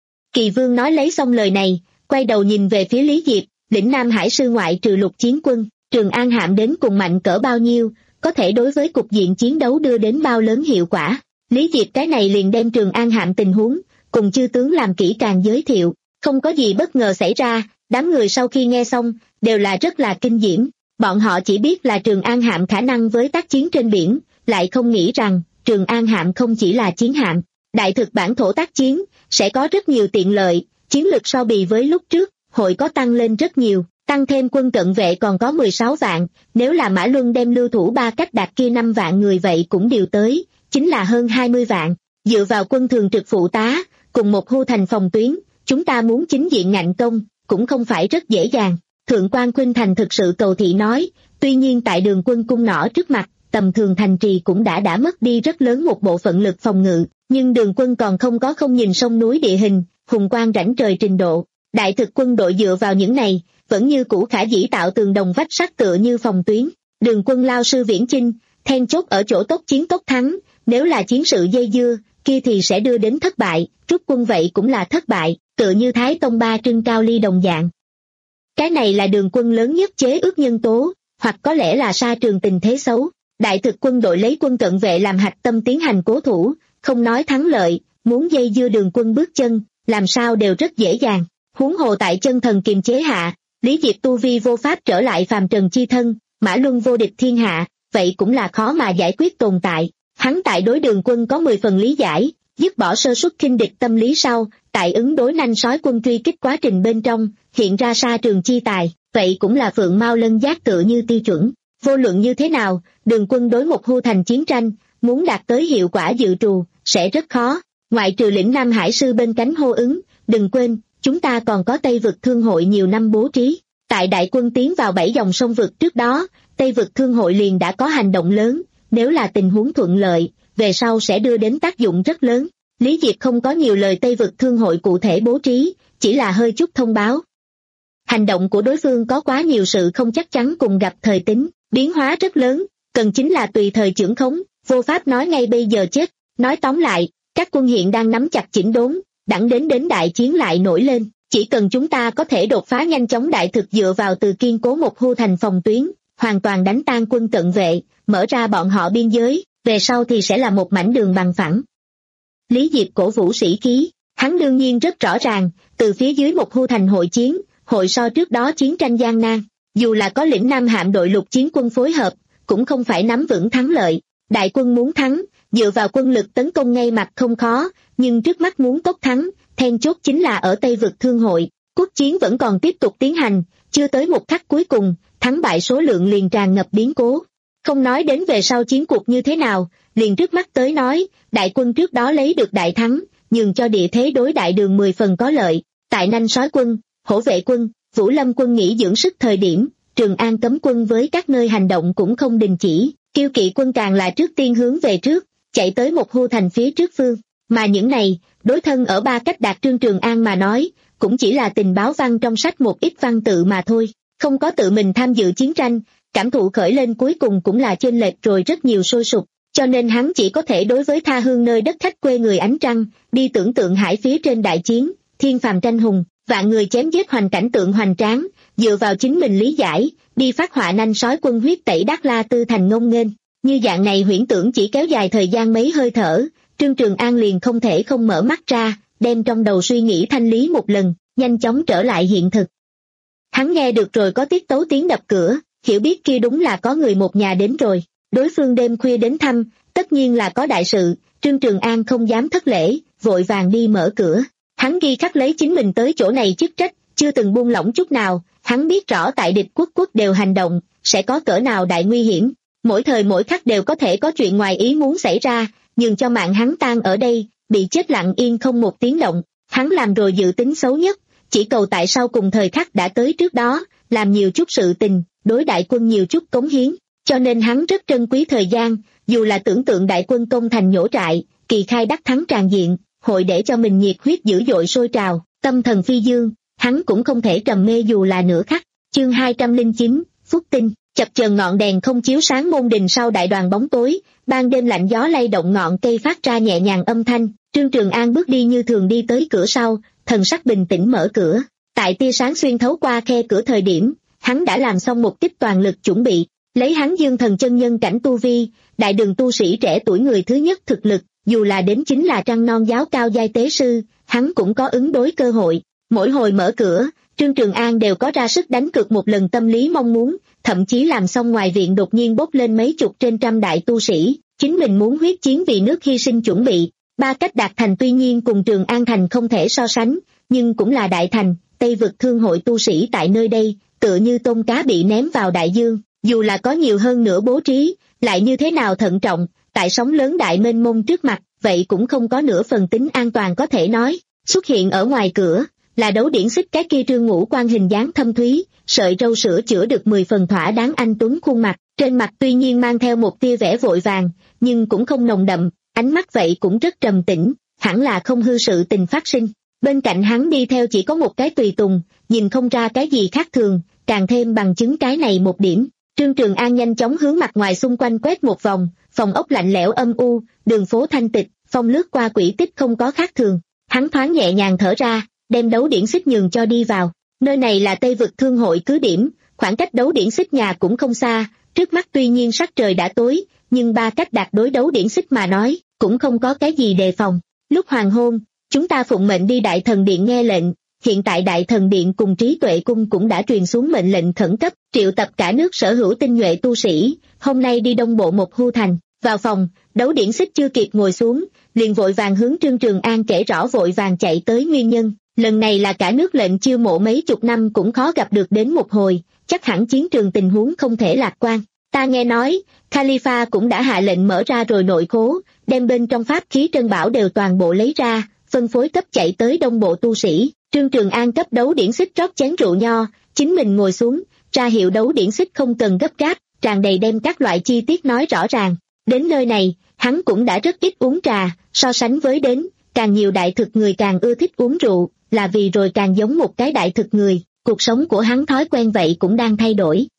Kỳ Vương nói lấy xong lời này, quay đầu nhìn về phía Lý Diệp, Lĩnh Nam Hải sư ngoại trừ lục chiến quân, Trường An hạm đến cùng mạnh cỡ bao nhiêu, có thể đối với cục diện chiến đấu đưa đến bao lớn hiệu quả. Lý Diệp cái này liền đem Trường An hạm tình huống, cùng chư tướng làm kỹ càng giới thiệu, không có gì bất ngờ xảy ra, đám người sau khi nghe xong, đều là rất là kinh diễm. Bọn họ chỉ biết là Trường An hạm khả năng với tác chiến trên biển, lại không nghĩ rằng, Trường An hạm không chỉ là chiến hạm, đại thực bản thổ tác chiến, sẽ có rất nhiều tiện lợi, chiến lực so bì với lúc trước, hội có tăng lên rất nhiều, tăng thêm quân cận vệ còn có mười sáu vạn, nếu là Mã Luân đem lưu thủ ba cách đạt kia năm vạn người vậy cũng điều tới, chính là hơn hai mươi vạn, dựa vào quân thường trực phụ tá, cùng một hưu thành phòng tuyến, chúng ta muốn chính diện ngạnh công, cũng không phải rất dễ dàng. Thượng quan Khuynh Thành thực sự cầu thị nói, tuy nhiên tại đường quân cung nỏ trước mặt, tầm thường thành trì cũng đã đã mất đi rất lớn một bộ phận lực phòng ngự, nhưng đường quân còn không có không nhìn sông núi địa hình, hùng quang rãnh trời trình độ. Đại thực quân đội dựa vào những này, vẫn như cũ khả dĩ tạo tường đồng vách sắt tựa như phòng tuyến. Đường quân lao sư viễn chinh, then chốt ở chỗ tốc chiến tốc thắng, nếu là chiến sự dây dưa, kia thì sẽ đưa đến thất bại, rút quân vậy cũng là thất bại, tựa như Thái Tông Ba Trưng Cao Ly đồng dạng. Cái này là đường quân lớn nhất chế ước nhân tố, hoặc có lẽ là sa trường tình thế xấu. Đại thực quân đội lấy quân cận vệ làm hạch tâm tiến hành cố thủ, không nói thắng lợi, muốn dây dưa đường quân bước chân, làm sao đều rất dễ dàng. Huống hồ tại chân thần kiềm chế hạ, Lý Diệp tu vi vô pháp trở lại phàm trần chi thân, Mã Luân vô địch thiên hạ, vậy cũng là khó mà giải quyết tồn tại. Hắn tại đối đường quân có mười phần lý giải, dứt bỏ sơ suất khinh địch tâm lý sau, tại ứng đối nanh sói quân truy kích quá trình bên trong, hiện ra sa trường chi tài, vậy cũng là phượng mao lân giác tựa như tiêu chuẩn. Vô luận như thế nào, đường quân đối một hưu thành chiến tranh, muốn đạt tới hiệu quả dự trù, sẽ rất khó. Ngoại trừ Lĩnh Nam Hải sư bên cánh hô ứng, đừng quên, chúng ta còn có Tây vực thương hội nhiều năm bố trí. Tại đại quân tiến vào bảy dòng sông vực trước đó, Tây vực thương hội liền đã có hành động lớn, nếu là tình huống thuận lợi, về sau sẽ đưa đến tác dụng rất lớn. Lý Diệp không có nhiều lời Tây vực thương hội cụ thể bố trí, chỉ là hơi chút thông báo. Hành động của đối phương có quá nhiều sự không chắc chắn cùng gặp thời tính, biến hóa rất lớn, cần chính là tùy thời chưởng khống, vô pháp nói ngay bây giờ chết. Nói tóm lại, các quân hiện đang nắm chặt chỉnh đốn, đẳng đến đến đại chiến lại nổi lên. Chỉ cần chúng ta có thể đột phá nhanh chóng đại thực dựa vào từ kiên cố một hưu thành phòng tuyến, hoàn toàn đánh tan quân cận vệ, mở ra bọn họ biên giới, về sau thì sẽ là một mảnh đường bằng phẳng. Lý Diệp cổ vũ sĩ khí, hắn đương nhiên rất rõ ràng, từ phía dưới một hưu thành hội chiến, hội so trước đó chiến tranh gian nan, dù là có lĩnh Nam hạm đội lục chiến quân phối hợp, cũng không phải nắm vững thắng lợi. Đại quân muốn thắng, dựa vào quân lực tấn công ngay mặt không khó, nhưng trước mắt muốn tốc thắng, then chốt chính là ở Tây vực thương hội. Quốc chiến vẫn còn tiếp tục tiến hành, chưa tới một khắc cuối cùng, thắng bại số lượng liền tràn ngập biến cố. Không nói đến về sau chiến cuộc như thế nào, liền trước mắt tới nói, đại quân trước đó lấy được đại thắng, nhường cho địa thế đối đại đường mười phần có lợi. Tại Nanh Sói quân, Hổ Vệ quân, Vũ Lâm quân nghỉ dưỡng sức thời điểm, Trường An cấm quân với các nơi hành động cũng không đình chỉ, Kiêu Kỵ quân càng là trước tiên hướng về trước, chạy tới một hưu thành phía trước phương. Mà những này, đối thân ở Ba Cách Đạt Trương Trường An mà nói, cũng chỉ là tình báo văn trong sách một ít văn tự mà thôi, không có tự mình tham dự chiến tranh, cảm thụ khởi lên cuối cùng cũng là chênh lệch rồi rất nhiều sôi sục, cho nên hắn chỉ có thể đối với tha hương nơi đất khách quê người ánh trăng, đi tưởng tượng hải phía trên đại chiến, thiên phàm tranh hùng, vạn người chém giết hoành cảnh tượng hoành tráng, dựa vào chính mình lý giải, đi phát họa Nanh Sói quân huyết tẩy Đát La Tư thành ngông nghênh. Như dạng này huyễn tưởng chỉ kéo dài thời gian mấy hơi thở, Trương Trường An liền không thể không mở mắt ra, đem trong đầu suy nghĩ thanh lý một lần, nhanh chóng trở lại hiện thực. Hắn nghe được rồi có tiết tấu tiếng đập cửa, hiểu biết kia đúng là có người một nhà đến rồi, đối phương đêm khuya đến thăm, tất nhiên là có đại sự. Trương Trường An không dám thất lễ, vội vàng đi mở cửa. Hắn ghi khắc lấy chính mình tới chỗ này chức trách, chưa từng buông lỏng chút nào, hắn biết rõ tại địch quốc quốc đều hành động, sẽ có cỡ nào đại nguy hiểm, mỗi thời mỗi khắc đều có thể có chuyện ngoài ý muốn xảy ra, nhường cho mạng hắn tan ở đây, bị chết lặng yên không một tiếng động. Hắn làm rồi dự tính xấu nhất, chỉ cầu tại sau cùng thời khắc đã tới trước đó, làm nhiều chút sự tình, đối đại quân nhiều chút cống hiến, cho nên hắn rất trân quý thời gian, dù là tưởng tượng đại quân công thành nhổ trại, kỳ khai đắc thắng tràn diện, hội để cho mình nhiệt huyết dữ dội sôi trào, tâm thần phi dương, hắn cũng không thể trầm mê dù là nửa khắc. Chương hai trăm lẻ chín, Phúc Tinh. Chập chờn ngọn đèn không chiếu sáng môn đình sau đại đoàn bóng tối, ban đêm lạnh gió lay động ngọn cây phát ra nhẹ nhàng âm thanh. Trương Trường An bước đi như thường đi tới cửa sau, thần sắc bình tĩnh mở cửa. Tại tia sáng xuyên thấu qua khe cửa thời điểm, hắn đã làm xong một kích toàn lực chuẩn bị, lấy hắn dương thần chân nhân cảnh tu vi, đại đường tu sĩ trẻ tuổi người thứ nhất thực lực, dù là đến chính là trăng non giáo cao giai tế sư, hắn cũng có ứng đối cơ hội. Mỗi hồi mở cửa, Trương Trường An đều có ra sức đánh cược một lần tâm lý mong muốn, thậm chí làm xong ngoài viện đột nhiên bốc lên mấy chục trên trăm đại tu sĩ, chính mình muốn huyết chiến vì nước hy sinh chuẩn bị. Ba Cách Đạt thành tuy nhiên cùng Trường An thành không thể so sánh, nhưng cũng là đại thành, Tây vực thương hội tu sĩ tại nơi đây, tựa như tôm cá bị ném vào đại dương, dù là có nhiều hơn nữa bố trí, lại như thế nào thận trọng, tại sóng lớn đại mênh mông trước mặt, vậy cũng không có nửa phần tính an toàn có thể nói. Xuất hiện ở ngoài cửa, là đấu điển xích cái kia trương ngũ quan hình dáng thâm thúy, sợi râu sữa chữa được mười phần thỏa đáng anh tuấn khuôn mặt, trên mặt tuy nhiên mang theo một tia vẻ vội vàng, nhưng cũng không nồng đậm, ánh mắt vậy cũng rất trầm tĩnh, hẳn là không hư sự tình phát sinh. Bên cạnh hắn đi theo chỉ có một cái tùy tùng, nhìn không ra cái gì khác thường, càng thêm bằng chứng cái này một điểm. Trương Trường An nhanh chóng hướng mặt ngoài xung quanh quét một vòng, phòng ốc lạnh lẽo âm u, đường phố thanh tịch, phong lướt qua quỹ tích không có khác thường. Hắn thoáng nhẹ nhàng thở ra, đem đấu điển xích nhường cho đi vào. Nơi này là Tây vực thương hội cứ điểm, khoảng cách đấu điển xích nhà cũng không xa, trước mắt tuy nhiên sắc trời đã tối, nhưng Ba Cách Đạt đối đấu điển xích mà nói, cũng không có cái gì đề phòng. Lúc hoàng hôn, chúng ta phụng mệnh đi Đại Thần Điện nghe lệnh, hiện tại Đại Thần Điện cùng Trí Tuệ Cung cũng đã truyền xuống mệnh lệnh khẩn cấp, triệu tập cả nước sở hữu tinh nhuệ tu sĩ, hôm nay đi đông bộ một hưu thành. Vào phòng, đấu điển xích chưa kịp ngồi xuống, liền vội vàng hướng Trương Trường An kể rõ vội vàng chạy tới nguyên nhân. Lần này là cả nước lệnh chiêu mộ mấy chục năm cũng khó gặp được đến một hồi, chắc hẳn chiến trường tình huống không thể lạc quan. Ta nghe nói, Khalifa cũng đã hạ lệnh mở ra rồi nội khố, đem bên trong pháp khí trân bảo đều toàn bộ lấy ra, phân phối cấp chạy tới đông bộ tu sĩ. Trương Trường An cấp đấu điển xích rót chén rượu nho, chính mình ngồi xuống, ra hiệu đấu điển xích không cần gấp gáp, tràn đầy đem các loại chi tiết nói rõ ràng. Đến nơi này, hắn cũng đã rất ít uống trà, so sánh với đến, càng nhiều đại thực người càng ưa thích uống rượu, là vì rồi càng giống một cái đại thực người, cuộc sống của hắn thói quen vậy cũng đang thay đổi.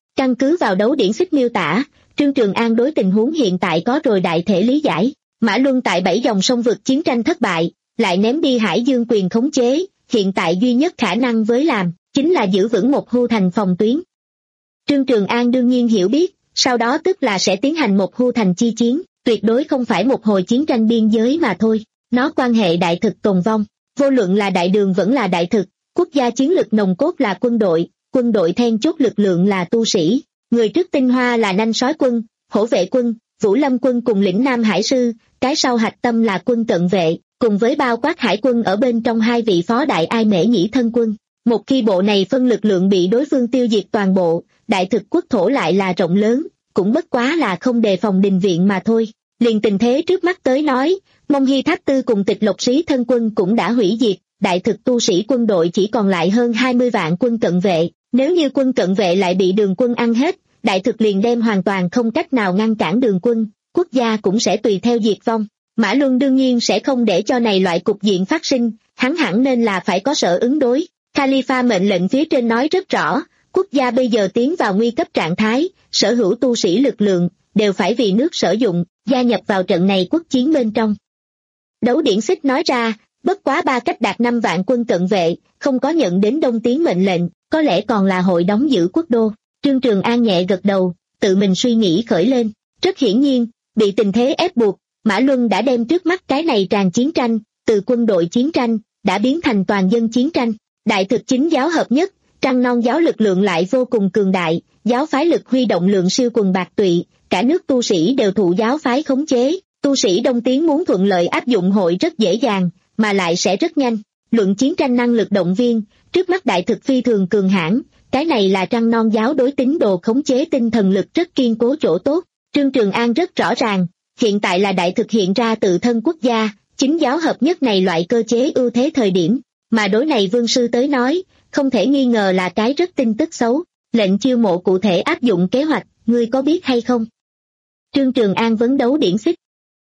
Căn cứ vào đấu điển xích miêu tả, Trương Trường An đối tình huống hiện tại có rồi đại thể lý giải. Mã Luân tại bảy dòng sông vực chiến tranh thất bại, lại ném đi Hải Dương quyền khống chế, hiện tại duy nhất khả năng với làm, chính là giữ vững một hưu thành phòng tuyến. Trương Trường An đương nhiên hiểu biết, sau đó tức là sẽ tiến hành một hưu thành chi chiến, tuyệt đối không phải một hồi chiến tranh biên giới mà thôi, nó quan hệ đại thực tồn vong, vô luận là đại đường vẫn là đại thực, quốc gia chiến lực nồng cốt là quân đội, quân đội then chốt lực lượng là tu sĩ, người trước tinh hoa là nanh sói quân, hổ vệ quân, Vũ Lâm quân cùng lĩnh Nam Hải sư, cái sau hạch tâm là quân cận vệ, cùng với bao quát hải quân ở bên trong hai vị phó đại ai mễ nhĩ thân quân. Một khi bộ này phân lực lượng bị đối phương tiêu diệt toàn bộ, đại thực quốc thổ lại là rộng lớn, cũng bất quá là không đề phòng đình viện mà thôi. Liền tình thế trước mắt tới nói, Mông Hy Tháp Tư cùng Tịch Lộc Sĩ thân quân cũng đã hủy diệt, đại thực tu sĩ quân đội chỉ còn lại hơn hai mươi vạn quân cận vệ, nếu như quân cận vệ lại bị đường quân ăn hết, đại thực liền đem hoàn toàn không cách nào ngăn cản đường quân, quốc gia cũng sẽ tùy theo diệt vong. Mã Luân đương nhiên sẽ không để cho này loại cục diện phát sinh, hắn hẳn nên là phải có sở ứng đối. Khalifa mệnh lệnh phía trên nói rất rõ, quốc gia bây giờ tiến vào nguy cấp trạng thái, sở hữu tu sĩ lực lượng, đều phải vì nước sử dụng, gia nhập vào trận này quốc chiến bên trong. Đấu điển xích nói ra, bất quá ba cách đạt năm vạn quân cận vệ, không có nhận đến đông tiến mệnh lệnh, có lẽ còn là hội đóng giữ quốc đô. Trương Trường An nhẹ gật đầu, tự mình suy nghĩ khởi lên. Rất hiển nhiên, bị tình thế ép buộc, Mã Luân đã đem trước mắt cái này tràn chiến tranh, từ quân đội chiến tranh, đã biến thành toàn dân chiến tranh. Đại thực chính giáo hợp nhất, Trăng Non giáo lực lượng lại vô cùng cường đại, giáo phái lực huy động lượng siêu quần bạc tụy, cả nước tu sĩ đều thụ giáo phái khống chế, tu sĩ đông tiến muốn thuận lợi áp dụng hội rất dễ dàng, mà lại sẽ rất nhanh. Luận chiến tranh năng lực động viên, trước mắt đại thực phi thường cường hãn, cái này là Trăng Non giáo đối tín đồ khống chế tinh thần lực rất kiên cố chỗ tốt. Trương Trường An rất rõ ràng, hiện tại là đại thực hiện ra tự thân quốc gia, chính giáo hợp nhất này loại cơ chế ưu thế thời điểm, mà đối này vương sư tới nói, không thể nghi ngờ là cái rất tin tức xấu. Lệnh chiêu mộ cụ thể áp dụng kế hoạch, ngươi có biết hay không? Trương Trường An vấn đấu điển xích.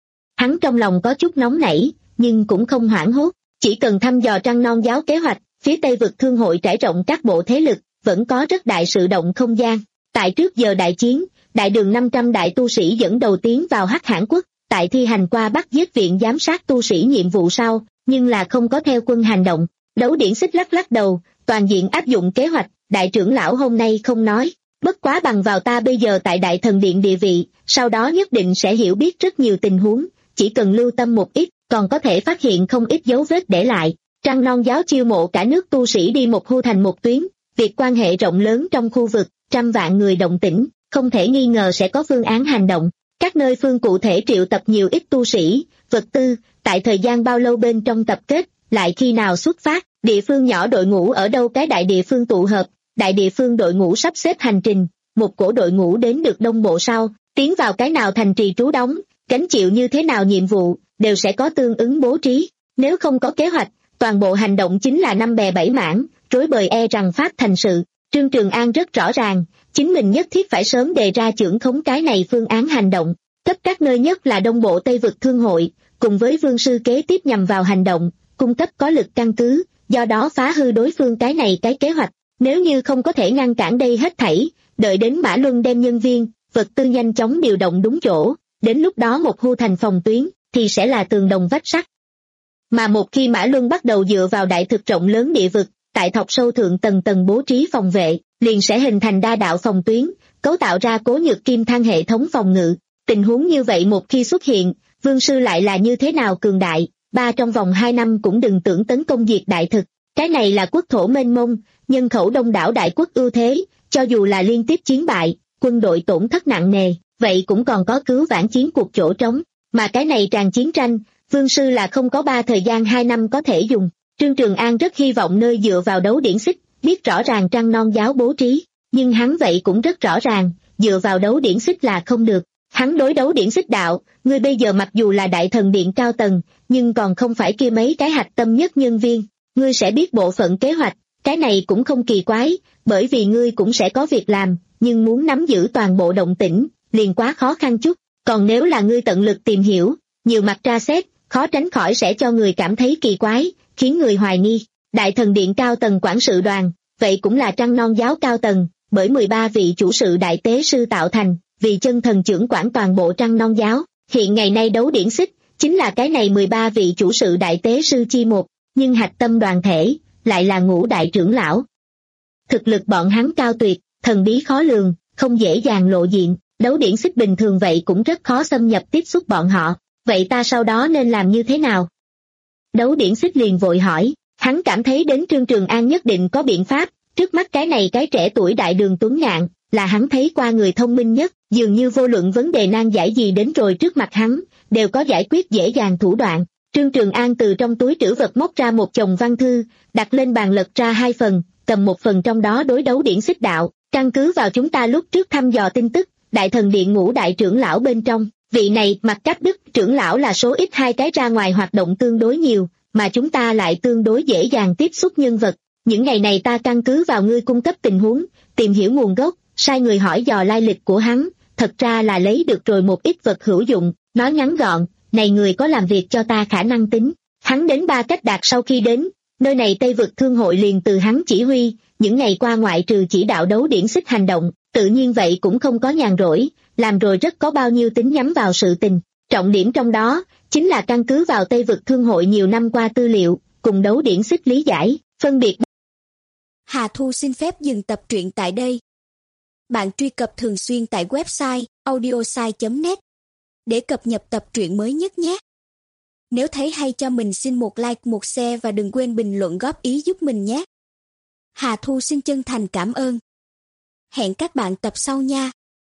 Hắn trong lòng có chút nóng nảy, nhưng cũng không hoảng hốt, chỉ cần thăm dò Trăng Non giáo kế hoạch, phía Tây vực thương hội trải rộng các bộ thế lực, vẫn có rất đại sự động không gian. Tại trước giờ đại chiến, đại đường năm trăm đại tu sĩ dẫn đầu tiến vào Hắc Hãn quốc, tại thi hành qua bắt giết viện giám sát tu sĩ nhiệm vụ sau, nhưng là không có theo quân hành động. Đấu điển xích lắc lắc đầu, toàn diện áp dụng kế hoạch, đại trưởng lão hôm nay không nói, bất quá bằng vào ta bây giờ tại đại thần điện địa vị, sau đó nhất định sẽ hiểu biết rất nhiều tình huống, chỉ cần lưu tâm một ít, còn có thể phát hiện không ít dấu vết để lại. Trăng Non giáo chiêu mộ cả nước tu sĩ đi một hưu thành một tuyến, việc quan hệ rộng lớn trong khu vực, trăm vạn người động tĩnh, không thể nghi ngờ sẽ có phương án hành động. Các nơi phương cụ thể triệu tập nhiều ít tu sĩ, vật tư, tại thời gian bao lâu bên trong tập kết, lại khi nào xuất phát, địa phương nhỏ đội ngũ ở đâu cái đại địa phương tụ hợp, đại địa phương đội ngũ sắp xếp hành trình, một cổ đội ngũ đến được đông bộ sau, tiến vào cái nào thành trì trú đóng, gánh chịu như thế nào nhiệm vụ, đều sẽ có tương ứng bố trí. Nếu không có kế hoạch, toàn bộ hành động chính là năm bè bảy mảng, rối bời e rằng phát thành sự. Trương Trường An rất rõ ràng, chính mình nhất thiết phải sớm đề ra trưởng khống cái này phương án hành động, cấp các nơi nhất là đông bộ Tây vực thương hội, cùng với vương sư kế tiếp nhằm vào hành động, cung cấp có lực căn cứ, do đó phá hư đối phương cái này cái kế hoạch. Nếu như không có thể ngăn cản đây hết thảy, đợi đến Mã Luân đem nhân viên, vật tư nhanh chóng điều động đúng chỗ, đến lúc đó một hưu thành phòng tuyến, thì sẽ là tường đồng vách sắt. Mà một khi Mã Luân bắt đầu dựa vào đại thực rộng lớn địa vực, tại thọc sâu thượng tầng tầng bố trí phòng vệ, liền sẽ hình thành đa đạo phòng tuyến, cấu tạo ra cố nhược kim thang hệ thống phòng ngự. Tình huống như vậy một khi xuất hiện, vương sư lại là như thế nào cường đại, ba trong vòng hai năm cũng đừng tưởng tấn công diệt đại thực. Cái này là quốc thổ mênh mông, nhân khẩu đông đảo đại quốc ưu thế, cho dù là liên tiếp chiến bại, quân đội tổn thất nặng nề, vậy cũng còn có cứu vãn chiến cuộc chỗ trống. Mà cái này tràn chiến tranh, vương sư là không có ba thời gian hai năm có thể dùng. Trương Trường An rất hy vọng nơi dựa vào đấu điển xích, biết rõ ràng Trăng Non giáo bố trí, nhưng hắn vậy cũng rất rõ ràng, dựa vào đấu điển xích là không được. Hắn đối đấu điển xích đạo, ngươi bây giờ mặc dù là đại thần điện cao tầng, nhưng còn không phải kia mấy cái hạch tâm nhất nhân viên, ngươi sẽ biết bộ phận kế hoạch, cái này cũng không kỳ quái, bởi vì ngươi cũng sẽ có việc làm, nhưng muốn nắm giữ toàn bộ động tĩnh, liền quá khó khăn chút, còn nếu là ngươi tận lực tìm hiểu, nhiều mặt tra xét, khó tránh khỏi sẽ cho người cảm thấy kỳ quái, khiến người hoài nghi. Đại thần điện cao tầng quản sự đoàn, vậy cũng là Trăng Non giáo cao tầng, bởi mười ba vị chủ sự đại tế sư tạo thành, vì chân thần trưởng quản toàn bộ Trăng Non giáo. Hiện ngày nay đấu điển xích chính là cái này mười ba vị chủ sự đại tế sư chi một, nhưng hạch tâm đoàn thể lại là ngũ đại trưởng lão. Thực lực bọn hắn cao tuyệt, thần bí khó lường, không dễ dàng lộ diện, đấu điển xích bình thường vậy cũng rất khó xâm nhập tiếp xúc bọn họ. Vậy ta sau đó nên làm như thế nào? Đấu điển xích liền vội hỏi, hắn cảm thấy đến Trương Trường An nhất định có biện pháp, trước mắt cái này cái trẻ tuổi đại đường tuấn ngạn, là hắn thấy qua người thông minh nhất, dường như vô luận vấn đề nan giải gì đến rồi trước mặt hắn, đều có giải quyết dễ dàng thủ đoạn. Trương Trường An từ trong túi trữ vật móc ra một chồng văn thư, đặt lên bàn lật ra hai phần, cầm một phần trong đó đối đấu điển xích đạo, căn cứ vào chúng ta lúc trước thăm dò tin tức, đại thần điện ngũ đại trưởng lão bên trong, vị này Mặc Cách Đức trưởng lão là số ít hai cái ra ngoài hoạt động tương đối nhiều, mà chúng ta lại tương đối dễ dàng tiếp xúc nhân vật. Những ngày này ta căn cứ vào ngươi cung cấp tình huống, tìm hiểu nguồn gốc, sai người hỏi dò lai lịch của hắn, thật ra là lấy được rồi một ít vật hữu dụng, nói ngắn gọn, này người có làm việc cho ta khả năng tính. Hắn đến Ba Cách Đạt sau khi đến, nơi này Tây Vực Thương hội liền từ hắn chỉ huy, những ngày qua ngoại trừ chỉ đạo đấu điển xích hành động, tự nhiên vậy cũng không có nhàn rỗi, làm rồi rất có bao nhiêu tính nhắm vào sự tình. Trọng điểm trong đó, chính là căn cứ vào Tây Vực Thương hội nhiều năm qua tư liệu, cùng đấu điển xích lý giải, phân biệt. Hà Thu xin phép dừng tập truyện tại đây. Bạn truy cập thường xuyên tại website audiosai chấm net để cập nhật tập truyện mới nhất nhé. Nếu thấy hay cho mình xin một like, một share và đừng quên bình luận góp ý giúp mình nhé. Hà Thu xin chân thành cảm ơn. Hẹn các bạn tập sau nha.